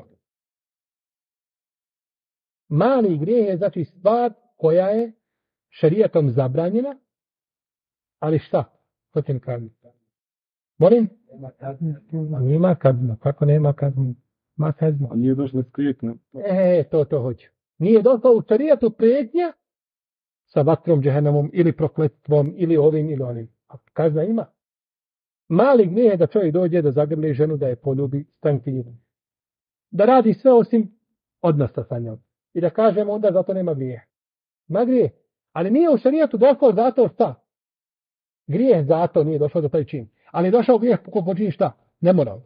Mali grijeh je znači stvar koja je šerijatom zabranjena, ali šta? Hoćem kazniti. Molim? Nema kazna. Kako nema kazna? Ma kazna. A nije došlo skrijetno. To hoću. Nije došlo u šerijatu prijetnja sa vatrom, džehennemom ili prokletstvom ili ovim ili onim. A kazna ima. Mali grijeh je da čovjek dođe da zagrli ženu, da je poljubi, stankirno. Da radi sve osim odnosa sa njom. I da kažemo onda zato nema grijeh. Ma grijeh. Ali nije u šerijatu došlo zato šta? Grijeh zato nije došao do taj čin. Ali je došao grijeh ko počini šta? Nemoralno.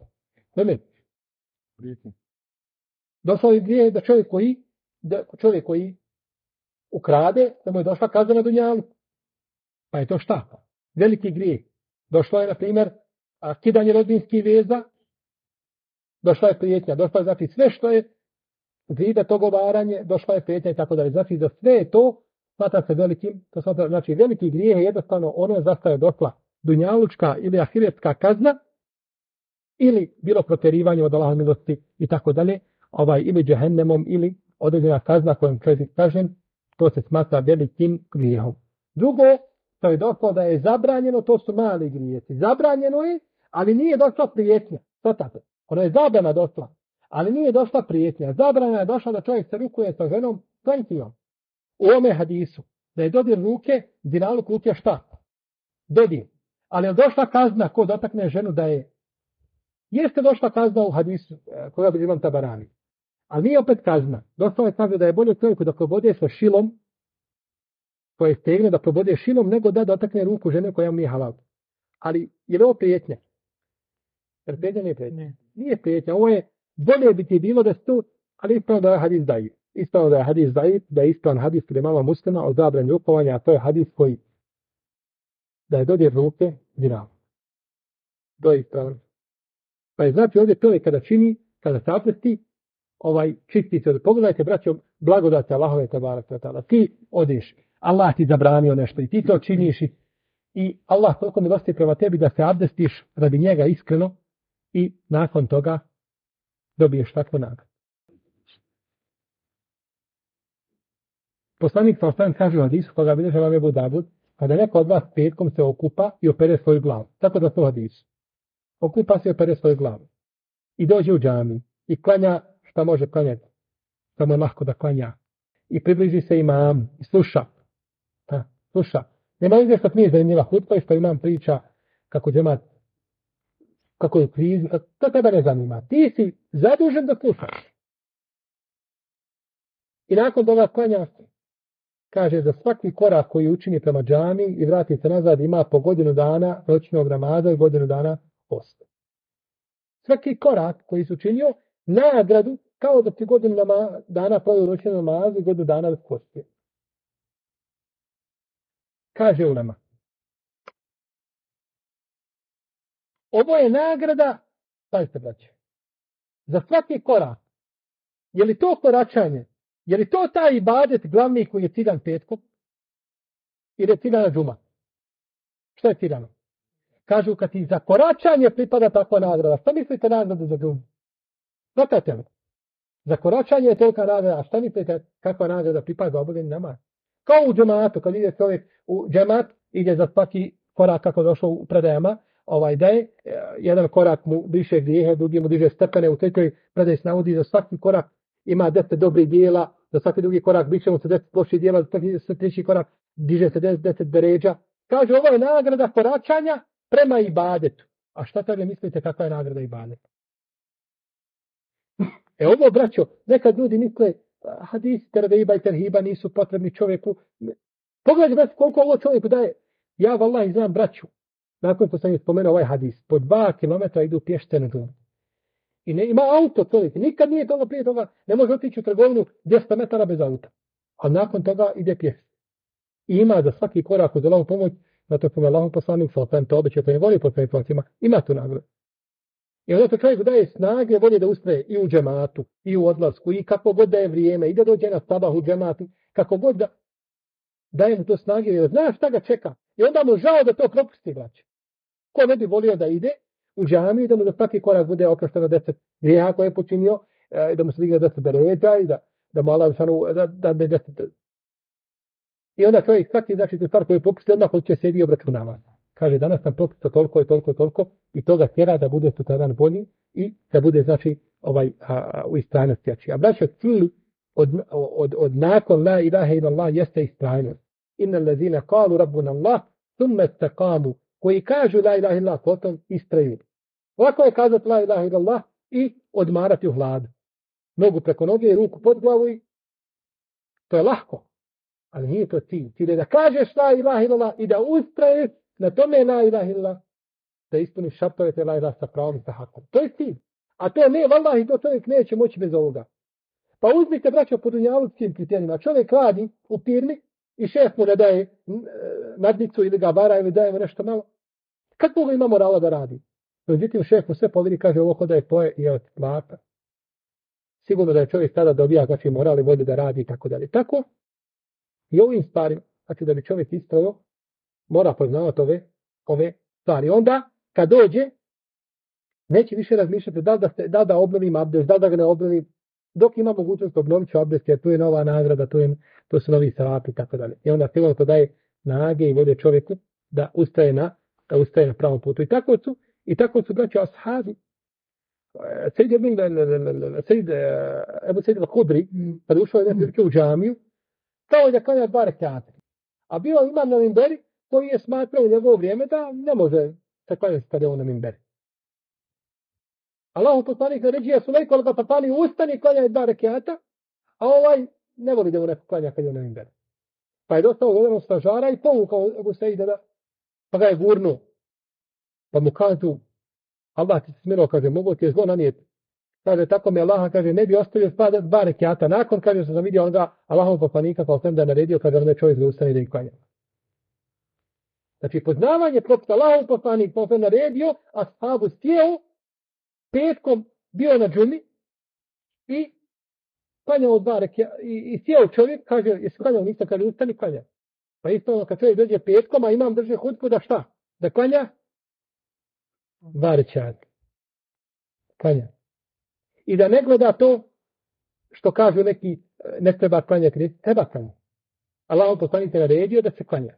Došao je grijeh da čovjek koji ukrade, da mu je došla kazna na dunjalu. Pa je to šta? Veliki grijeh. Došlo je, na primjer, kidanje rodbinskih veza. Došla je prijetnja. Došlo je, znači, sve što je gibet, ogovaranje, došla je prijetnja i tako dalje. Znači, za sve je to smatra se velikim. To smatra, znači, veliki grijeh je jednostavno ono za što je došla dunjalučka ili ahiretska kazna, ili bilo proterivanje od Allahove milosti i tako dalje, ili džehennemom, ili određena kazna kojom čovjek kažem, to se smatra velikim grijehom. Drugo, to je došlo da je zabranjeno, to su mali grijesi. Zabranjeno je, ali nije došla prijetnja. Svatate, ono je zabrana došla, ali nije došla prijetnja. Zabrana je došla da čovjek se rukuje sa ženom plankijom. U ome hadisu, da je dodir ruke, zinaluk ruke šta? Dodir. Ali je došla kazna ko dotakne ženu da je. Jeste došla kazna u hadisu koga bi Imam Tabarani. Ali nije opet kazna. Došla je kazna da je bolje čovjeku da probode sa šilom, koje stegne da probode šilom, nego da dotakne ruku žene koja mu nije halal. Ali je li ovo prijetnja? Jer prijetnja nije prijetnja. Nije prijetnja. Ovo je bolje bi ti bilo da se tu, ali ispravno da je hadis daji. Ispravno da je hadis daji, da je ispravan hadis kod imama Muslima o zabrani rukovanja, a to je hadis koji da je dodir ruke zinaluk. To je ispravno. Pa je znači ovdje čovjek kada se abdesti, čisti se. Pogledajte, braćo, blagodati Allahove tebareke ta'ala. Ti odeš, Allah ti zabranio nešto i ti to činiš i Allah toliko milosti prema tebi da se abdestiš radi njega iskreno i nakon toga dobiješ takvu nagradu. Poslanik sa osam kaže u hadisu, koga bilježe vam Ebu Davud, kada neko od vas petkom se okupa i opere svoju glavu. Tako da to hadisu. Okupa se i opere svoju glavu. I dođe u džamiju. I klanja šta može klanjati. Samo je lahko da klanja. I približi se imam. I sluša. Sluša. Nema izvješta nije zanimljiva hutba i što imam priča kako džemat, kako je u krizi. To tebe ne zanima. Ti si zadužen da slušaš. I nakon toga klanja se. Kaže za svaki korak koji učini prema džami i vrati se nazad ima po godinu dana noćnog namaza i godinu dana posta. Svaki korak koji su učinio nagradu kao da ti godinu dana provio noćnog namaza i godinu dana posti. Kaže ulema. Ovo je nagrada, pazite braće, za svaki korak. Je li to koračanje? Je li to taj ibadet glavni koji je ciljan petkom? Ili je ciljana džuma? Što je ciljano? Kažu kad ti za koračanje pripada takva nagrada. Šta mislite nagradu za džumu? Znate li? Za koračanje je tolika nagrada. A šta mislite kakva nagrada pripada za obavljeni namaz? Kao u džematu, kad ide čovjek u džemat, ide za svaki korak kako došao u predajama, da je jedan korak mu briše grijehe, drugi mu diže stepene, u trećoj predaj se navodi za svaki korak ima 10 dobrih dijela, za svaki drugi korak briše mu se 10 loših dijela, za treći korak diže se 10 beređa. Kaže, ovo je nagrada koračanja prema ibadetu. A šta tada mislite kakva je nagrada ibadetu? Ovo, braćo, nekad ljudi misle, hadisi terveiba i terhiba nisu potrebni čovjeku. Pogledajte, braćo, koliko ovo čovjeku daje. Ja, vallahi, znam, braću, nakon što sam je spomenuo ovaj hadis, po 2 kilometra idu pješte na džumu. I ne, ima auto čovjek, nikad nije toga prije toga, ne može otići u trgovinu 200 metara bez auta. A nakon toga ide pješt. I ima za svaki korak uz Allahovu pomoć, na to kome Allahov poslanik sallallahu to obećao, to ne voli poslanik sallallahu ima tu nagradu. I onda to čovjek daje snage, volje da ustraje i u džematu, i u odlasku, i kako god da je vrijeme, i da dođe na sabah u džematu, kako god da daje mu to snage, jer zna šta ga čeka. I onda mu žao da to propusti, braće. Ko ne bi volio da ide u džamiju i da mu za svaki korak bude oprošteno 10 grijeha koje je počinio, da mu se digne 10 beređa i da mu Allah da 10. I onda čovjek svaki znači tu stvar koju propusti, odmah će sedi i obračunava. Kaže, danas sam propustio toliko i toliko i toga tjera da bude sutradan bolji i da bude, znači, u istrajnosti jači. A braćo, cilj od nakon la ilaha illallah jeste istrajnost. Inna allazina qalu rabbuna Allah, thumma istaqamu, koji kažu la ilaha illallah, potom istraju. Ovako je kazati la ilaha illallah i odmarati u hladu. Nogu preko noge i ruku pod glavu i to je lahko. Ali nije to cilj. Cilj je da kažeš la ilaha illallah i da ustraješ na tome la ilaha illallah, da ispuniš šartove te la ilaha sa pravom i sa hakom. To je cilj. A to ne, vallahi, to čovjek neće moći bez ovoga. Pa uzmite, braćo, po dunjalučkim kriterijima. Čovjek radi u firmi i šef mu ne daje nadnicu ili ga vara ili daje mu nešto malo. Kako ga ima morala da radi? Međutim, šef mu sve povidi, kaže ovo da je tvoje i od plata. Sigurno da je čovjek tada dobija, znači moral i volju da radi i tako dalje. Tako i ovim stvarima, znači da bi čovjek ispravio, mora poznavati ove stvari. Onda, kad dođe, neće više razmišljati da da obnovim abdest, da ga ne obnovim, dok ima mogućnost obnovit ću abdest, jer tu je nova nagrada, tu su novi salapi i tako dalje. I onda sigurno to daje snage i volje čovjeku da ustaje na pravom putu. I tako su braći ashabi. Ebu Sejid al-Hudri, kada ušao jedan prilike u džamiju, kao je da klanja 2 rekata. A bio imam na minberi koji je smatrao u njegovo vrijeme da ne može se klanjati kada je on na minberi. Allahov poslanik naređuje Sulejku al-Gatafani ustani i klanja 2 rekata, a ne voli da mu neko klanja kada je on na minberi. Pa je dostao gledano stražara i povukao Ebu Sejida, pa ga je gurnuo. Pa mu kažu, Allah ti se smirao, kaže, mogu ti je zlo nanijeti. Kaže, tako mi Allah, kaže, ne bi ostavio 2 rekata. Nakon, kaže, sam vidio onda Allahov poslanika, pa sam da je naredio, kaže, onda čovjek da ustane da ih klanja. Znači, poznavanje propisa Allahov poslanik, pa sam naredio, a sahabu sjeo, petkom bio na džumi i klanjao 2 rekata. I sjeo čovjek, kaže, jesi klanjao, nisam, kaže, ustani klanja. Pa isto ono, kad čovjek dođe petkom, a imam drže hutbu da šta? Da klanja 2 rekata. Klanja. I da ne gleda to što kažu neki ne treba klanjati, treba klanjati. Allahov poslanik je naredio da se klanja.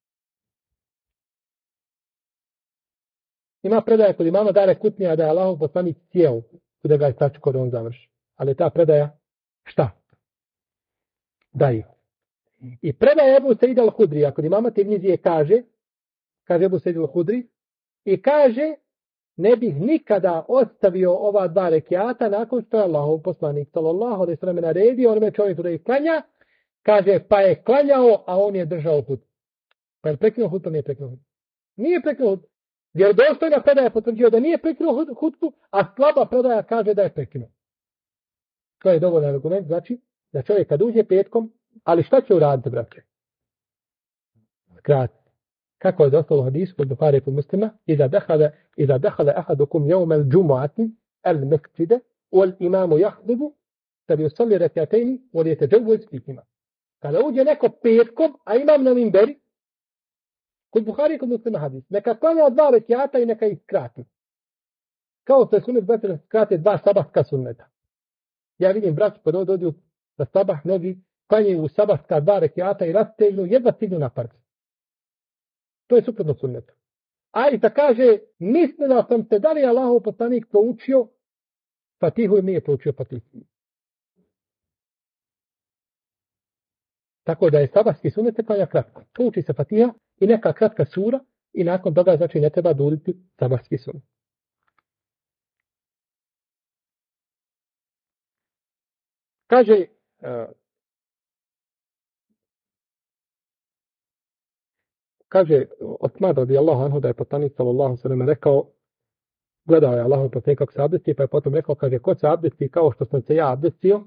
Ima predaja kod imama Dare Kutnija da je Allahov poslanik sjeo da ga je sačekao da on završi. Ali ta predaja, šta? Daju. I predaja Ebu Sejid al-Hudri, kod imama Tirmizije kaže Ebu Sejid al-Hudri, i kaže, ne bih nikada ostavio ova 2 rekiata nakon što je Allahov poslanik sallallahu alejhi ve sellem naredio onome čovjeku da ih klanja, kaže, pa je klanjao, a on je držao hudbu. Pa je prekinuo hudbu, nije prekinuo hudbu. Nije prekinuo hudbu. Vjerodostojna predaja potvrđuje da nije prekinuo hudbu, a slaba predaja kaže da je prekinuo. To je dovoljan argument, znači, da čovjek kad uđe petkom, ali šta će uraditi, braće? Skrati. Kako je došlo u hadisu kod Buhari i kod Muslima, iza dehala ahadukum yawm al-jumu'ati al-masjid wal imamu yahdubu falyusalli rak'atayn wa liyatajawwaz fihima. Kada uđe neko petkom, a imam na minberi, kod Buhari i kod Muslima hadis, neka klanja 2 rekiata i neka ih skrati. Kao što je sunnet da skrate 2 sabahska sunneta. Ja vidim braću pa dođu da sabah mnogi klanjaju u sabahska 2 rekiata i rastegnu, jedva stignu na farz. To je suprotno sunnetu. Ajta kaže, mislila sam se da li je Allahov poslanik proučio Fatihu i nije proučio Fatihu. Tako da je sabahski sunnet se klanja kratko. Prouči se Fatiha i neka kratka sura i nakon toga znači ne treba duljiti sabahski sunnet. Kaže Osman radijallahu anhu da je poslanik sallallahu alejhi ve sellem rekao, gledao je Allahov poslanik kako se abdesti, pa je potom rekao, kaže, ko se abdesti kao što sam se ja abdestio,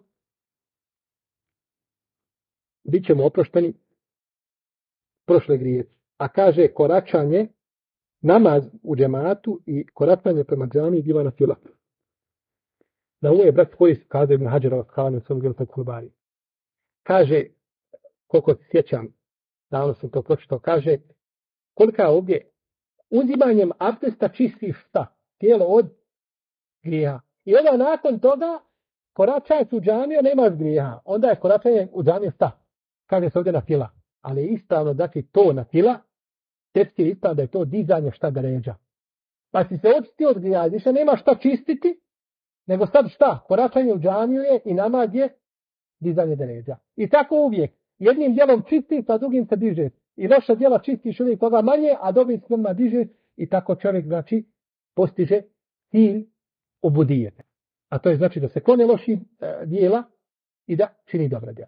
bit ćemo oprošteni prošle grije. A kaže, koračanje, namaz u džematu i koračanje prema džamiji bila na fila. Na ovo je brat koji se kazao Ibn Hadžar al-Asqalani u svom djelu Fethul Bari. Kaže, koliko se sjećam, davno sam to pročitao, kaže, kolika je ovdje uzimanjem abdesta čistiš šta? Tijelo od grijeha. I onda nakon toga koračanje u džamiju nemaš grijeha. Onda je koračanje u džamiju šta? Kaže se ovdje na fila. Ali je ispravno, znači to na fila, tepski je ispravno da je to dizanje šta ga ređa. Pa si se očistio od grijeha, više nema šta čistiti, nego sad šta? Koračanje u džamiju je i namaz je dizanje deređa. I tako uvijek. Jednim djelom čistiš, a drugim se dižeš. I loša djela čistiš uvijek toga manje, a dobrim stvarima dižeš i tako čovjek znači postiže cilj ubudijete. A to je znači da se klone loših djela i da čini dobra djela.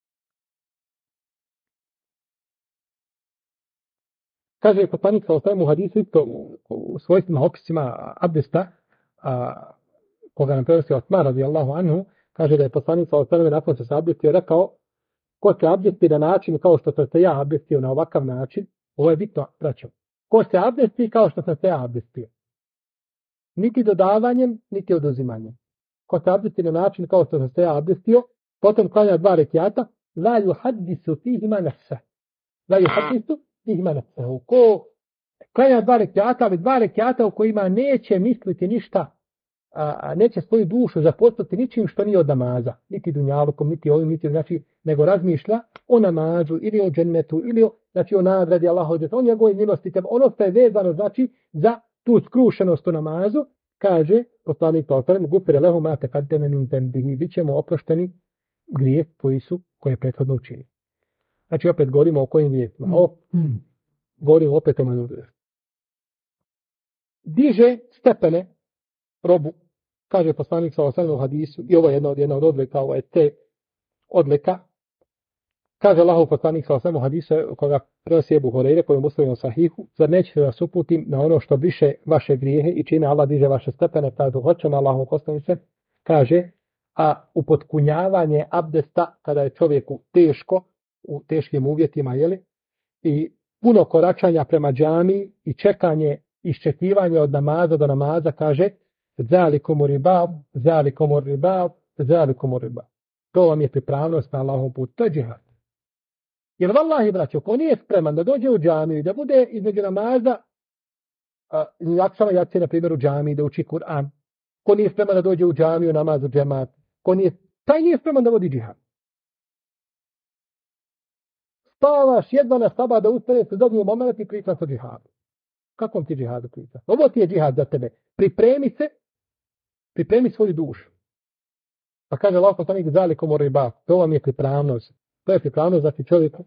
Kaže poslanik sa ostajem u hadisu isto u svojstvima opisima abdesta, koga nam prenosi Osman radijallahu anhu, kaže da je poslanik sa ostajem nakon se abdestio rekao, ko se abdesti na način kao što sam se ja abdestio na ovakav način, ovo je bitno, braćo. Ko se abdesti kao što sam se ja abdestio. Niti dodavanjem, niti oduzimanjem. Ko se abdesti na način kao što sam se ja abdestio, potom klanja 2 rekiata, la yuhaddisu fihima nafsa. La yuhaddisu fihima nafsa. Ko klanja 2 rekiata, ali 2 rekiata u kojima neće misliti ništa, neće svoju dušu zaposlati ničim što nije od namaza, niti dunjalukom, niti ovim, niti znači, nego razmišlja o namazu ili o džennetu ili o, znači, o nagradi Allaha, o njegove milosti, ono što je vezano znači za tu skrušenost u namazu, kaže poslanik sallallahu gufire lehu ma taqaddama min dhanbihi, bićemo oprošteni grijeh koje je prethodno učinio. Znači opet govorimo o kojim grijesima. Govorimo opet o manudru. Diže stepene robu, kaže poslanik sallallahu u hadisu, i ovo je jedna od odlika, ovo je te odlika. Kaže Allahov poslanik sallallahu u hadisu, koga prenosi Ebu Hurajre, koji je muslim u sahihu, zar nećete da vas uputim na ono što više vaše grijehe i čine Allah diže vaše stepene, kada hoćemo Allahov poslanice, kaže, a upotpunjavanje abdesta kada je čovjeku teško, u teškim uvjetima, jeli, i puno koračanja prema džamiji i čekanje, iščekivanje od namaza do namaza, kaže, zalikum ribab, zalikum ribab, zalikum ribab. To vam je pripravnost na Allahom putu, to je džihad. Jer vallahi, braćo, ko nije spreman da dođe u džamiju i da bude između namaza, jaksama jaci, na primjer, u džamiji, da uči Kur'an, ko nije spreman da dođe u džamiju, namaz u džemat, taj nije spreman da vodi džihad. spavaš jedva na sabah da ustaneš u dobrom momentu i pričaš o džihadu. Kakvom ti džihadu pričaš? Ovo ti je džihad za tebe. Pripremi se, pripremi svoju dušu. Pa kaže Allah poslanik zalikom o riba, to vam je pripravnost. To je pripravnost za ti čovjeka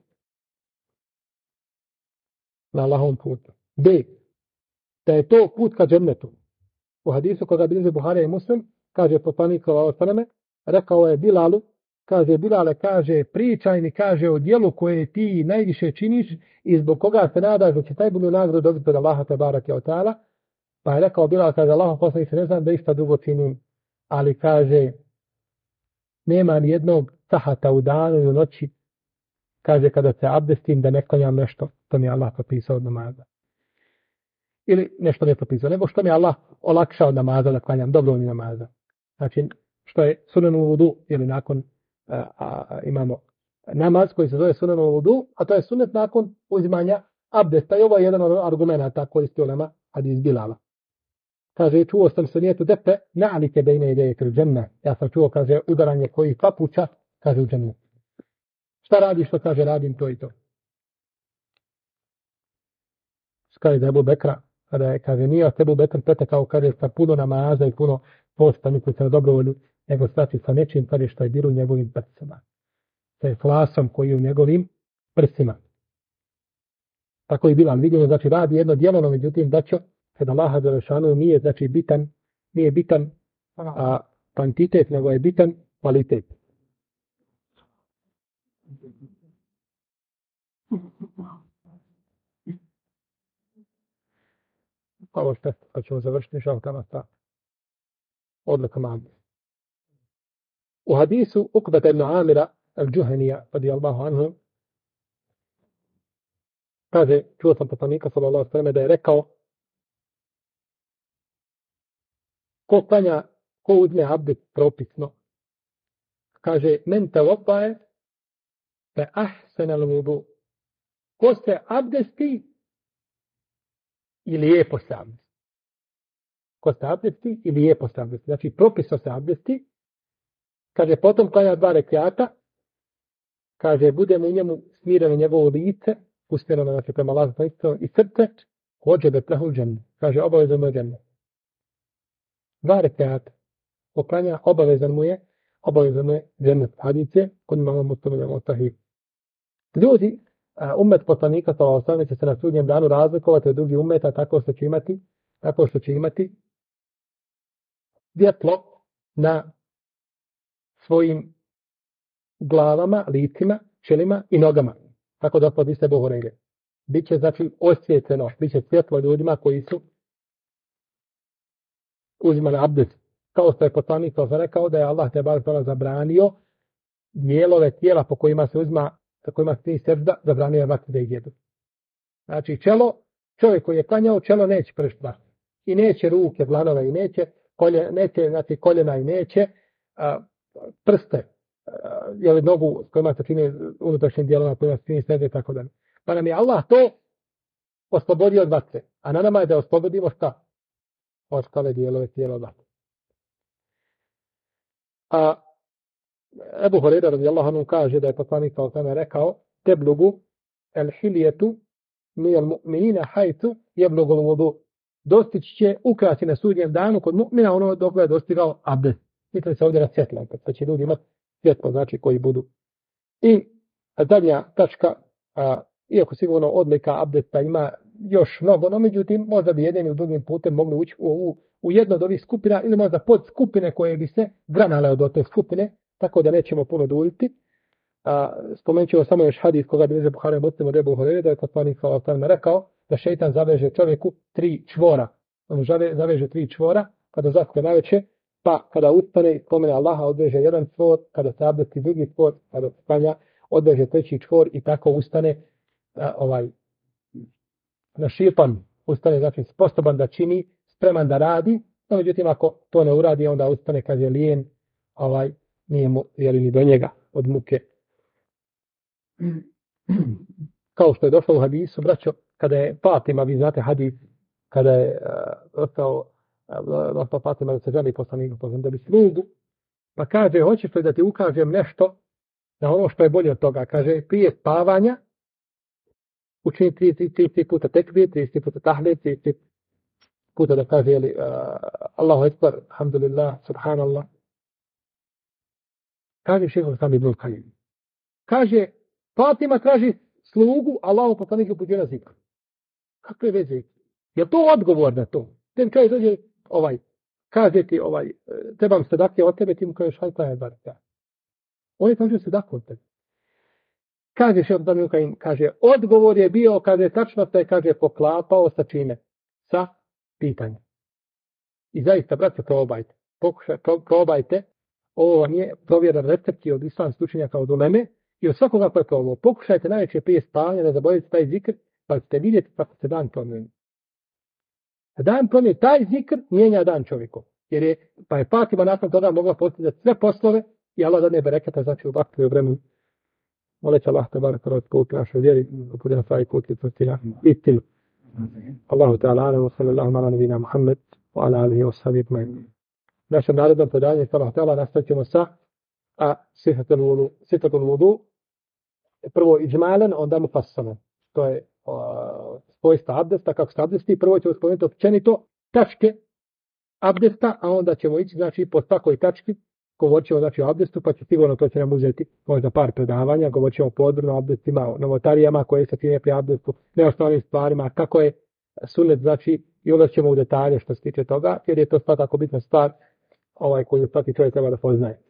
na Allahovom putu. B. Da je to put ka džennetu. U hadisu koga bilježi Buharija i Muslim, kaže poslanik sallallahu alejhi ve selleme, rekao je Bilalu, kaže Bilale, kaže pričaj mi, kaže o djelu koje ti najviše činiš i zbog koga se nadaš da će najbolju nagradu dobiti od Allaha te bareke ve taala. Pa je rekao Bilal, kaže Allahov poslanik, ne znam da išta dugo činim, ali kaže nema ni jednog sahata u danu i u noći, kaže kada se abdestim da ne klanjam nešto, to mi je Allah propisao od namaza. Ili nešto ne propisao, nego što mi je Allah olakšao od namaza da klanjam dobrovoljni namaza. Znači, što je sunan u vudu, ili nakon imamo namaz koji se zove sunan u vudu, a to je sunet nakon uzimanja abdesta. I ovo je jedan od argumenta koji isti ulema hadis Bilala. Kaže, čuo sam se nijetu depe, na'like bejne ideje kroz dženne. Ja sam čuo, kaže, udaranje koji papuča, kaže u dženne. Šta radiš, što kaže, radim to i to. Kaže da Ebu Bekra, kada je, kaže, nije Ebu Bekr pretekao, kaže, sa puno namaza i puno posta, misli se na dobrovolju, nego svati sa nečim, kaže, što je bilo u njegovim prsima. Sa flasom koji je u njegovim prsima. Tako je bilo, vidimo, znači, radi jedno djelo, no međutim, daćo, kada Allaha Đelešanu nije, znači, nije bitan kvantitet, nego je bitan kvalitet. Ovo što pa ćemo završiti šaltama sa odlikama abdesta. U hadisu Ukbeta ibn Amira al-Džuhenija, radijallahu anhu, kaže, čuo sam poslanika sallallahu alejhi ve selleme da je rekao, ko uzme abdest propisno, kaže, men tawabbae fa ahsana al-wudu. Ko se abdesti i lijepo se abdesti. Ko se abdesti i lijepo se abdesti. Znači, propisno se abdesti. Kaže, potom klanja 2 rekjata. Kaže, bude mu u njemu smireno njegovo lice, usmjereno, znači, prema Allahu i srce, hođe be plehul džennet. Kaže, obavezan mu je džennet. 2 rekjata. Ko klanja, obavezan mu je džennet. Hadice, kod imamo Muslima sahih. Ljudi, umet poslanika sallallahu alejhi ve sellem će se na sudnjem danu razlikovati od drugih umeta tako što će imati svjetlo na svojim glavama, licima, čelima i nogama. Tako da podiste Buhureyre. Biće znači osvjetljeno, biće svjetlo ljudima koji su uzimali abdest. Kao što je poslanik rekao da je Allah te bar zabranio dijelove tijela po kojima se uzima, sa kojima se sežda, zabranio je vatru da ih jedu. Znači čelo, čovjek koji je klanjao, čelo neće pršti vatru. I neće ruke, dlanove i neće znači koljena i neće prste, jeli nogu s kojima se čini unutrašnjim dijelama, kojima se čini sežda i tako dalje. Pa nam je Allah to oslobodio od vatre. A na nama je da oslobodimo šta? Ostale dijelove tijela od vatre. A Ebu Hureyre radijallahu anhu kaže da je poslanik sallallahu alejhi ve sellem rekao teblugu el hiljetu mi al mu'minina hajtu jeblugu al-wudu. Dostići će ukrati na sudnjem danu kod mu'mina ono dok je dostigao abdest. Misli se ovdje na svjetlo, pa će ljudi imati svjetlo, znači koji budu. I zadnja tačka, iako sigurno odlika abdesta ima još mnogo, no međutim možda bi jednim i drugim putem mogli ući u jedno od ovih skupina ili možda pod skupine koje bi se granale od te skupine, tako da nećemo puno duljiti. Spomenut ćemo samo još hadis koga bilježi Buhari i Muslim od Ebu Hureyre, da je poslanik sallallahu alejhi ve sellem rekao da šejtan zaveže čovjeku 3 čvora. On zaveže 3 čvora kada zaspe naveče, pa kada ustane i spomene Allaha odveže jedan čvor, kada se abdesti drugi čvor, kada klanja odveže 3. čvor i tako ustane na šipan, ustane znači sposoban da čini, spreman da radi, no međutim ako to ne uradi onda ustane kad je lijen, nije mu jeli ni do njega od muke. Kao što je došlo u hadisu, braćo, kada je Fatima, vi znate hadis, kada je ostao Fatima da se želi poslaniku, da bi slugu, pa kaže, hoćeš li da ti ukažem nešto na ono što je bolje od toga? Kaže, prije spavanja učini 30 puta tekbir, 30 puta tahlil, 30 puta da kaže Allahu Ekber, alhamdulillah, subhanallah. Kaže šejh Sami ibn Kajim. Kaže, Fatima traži slugu, Allahu poslanik uputio na zikr. Kakve veze? Je to odgovor na to? Ten čovjek dođe, kaže ti, trebam sedake od tebe, ti mu kažeš, hajde je barka. On je tražio sedaku od tebe. Kaže šejh Sami ibn Kajim, kaže, odgovor je bio, kaže, tačno se, kaže, poklapao sa čime? Sa pitanjem. I zaista, brate, probajte. Ovo vam je provjeran recept od islamskih učenjaka od uleme i od svakoga ko je probao. Pokušajte najveće prije spavanja da zaboravite taj zikr, pa ćete vidjeti kako se dan promijeni. Dan promijeni, taj zikr mijenja dan čovjeku. Pa je Fatima nakon toga mogla postizati sve poslove i Allah dadne bereketa, znači u baktu i u vremenu. Moleći Allah te barek rod put našoj vjeri, uputi na pravi put i tvrtina istinu. Allahu ta'ala alam, wa sallallahu ala nabina Muhammed, wa ala alihi wa sahbihi ajma'in. Našem narednom predanju, Allah ta'ala, nastavit sa sifatul vudu. Prvo iđmalen, onda mu fasalan. To je svojstva abdesta, kako se abdesti. Prvo ćemo spomenuti općenito tačke abdesta, a onda ćemo ići, znači, po svakoj tački, govorit ćemo, znači, o abdestu, pa će sigurno to će nam uzeti možda par predavanja, govorit ćemo podrobno o abdestima, o novotarijama koje se čine pri abdestu, neosnovnim stvarima, kako je sunet, znači, i ulazit ćemo u detalje što se tiče toga, jer je to svakako bitna stvar koju svaki čovjek treba da poznaje.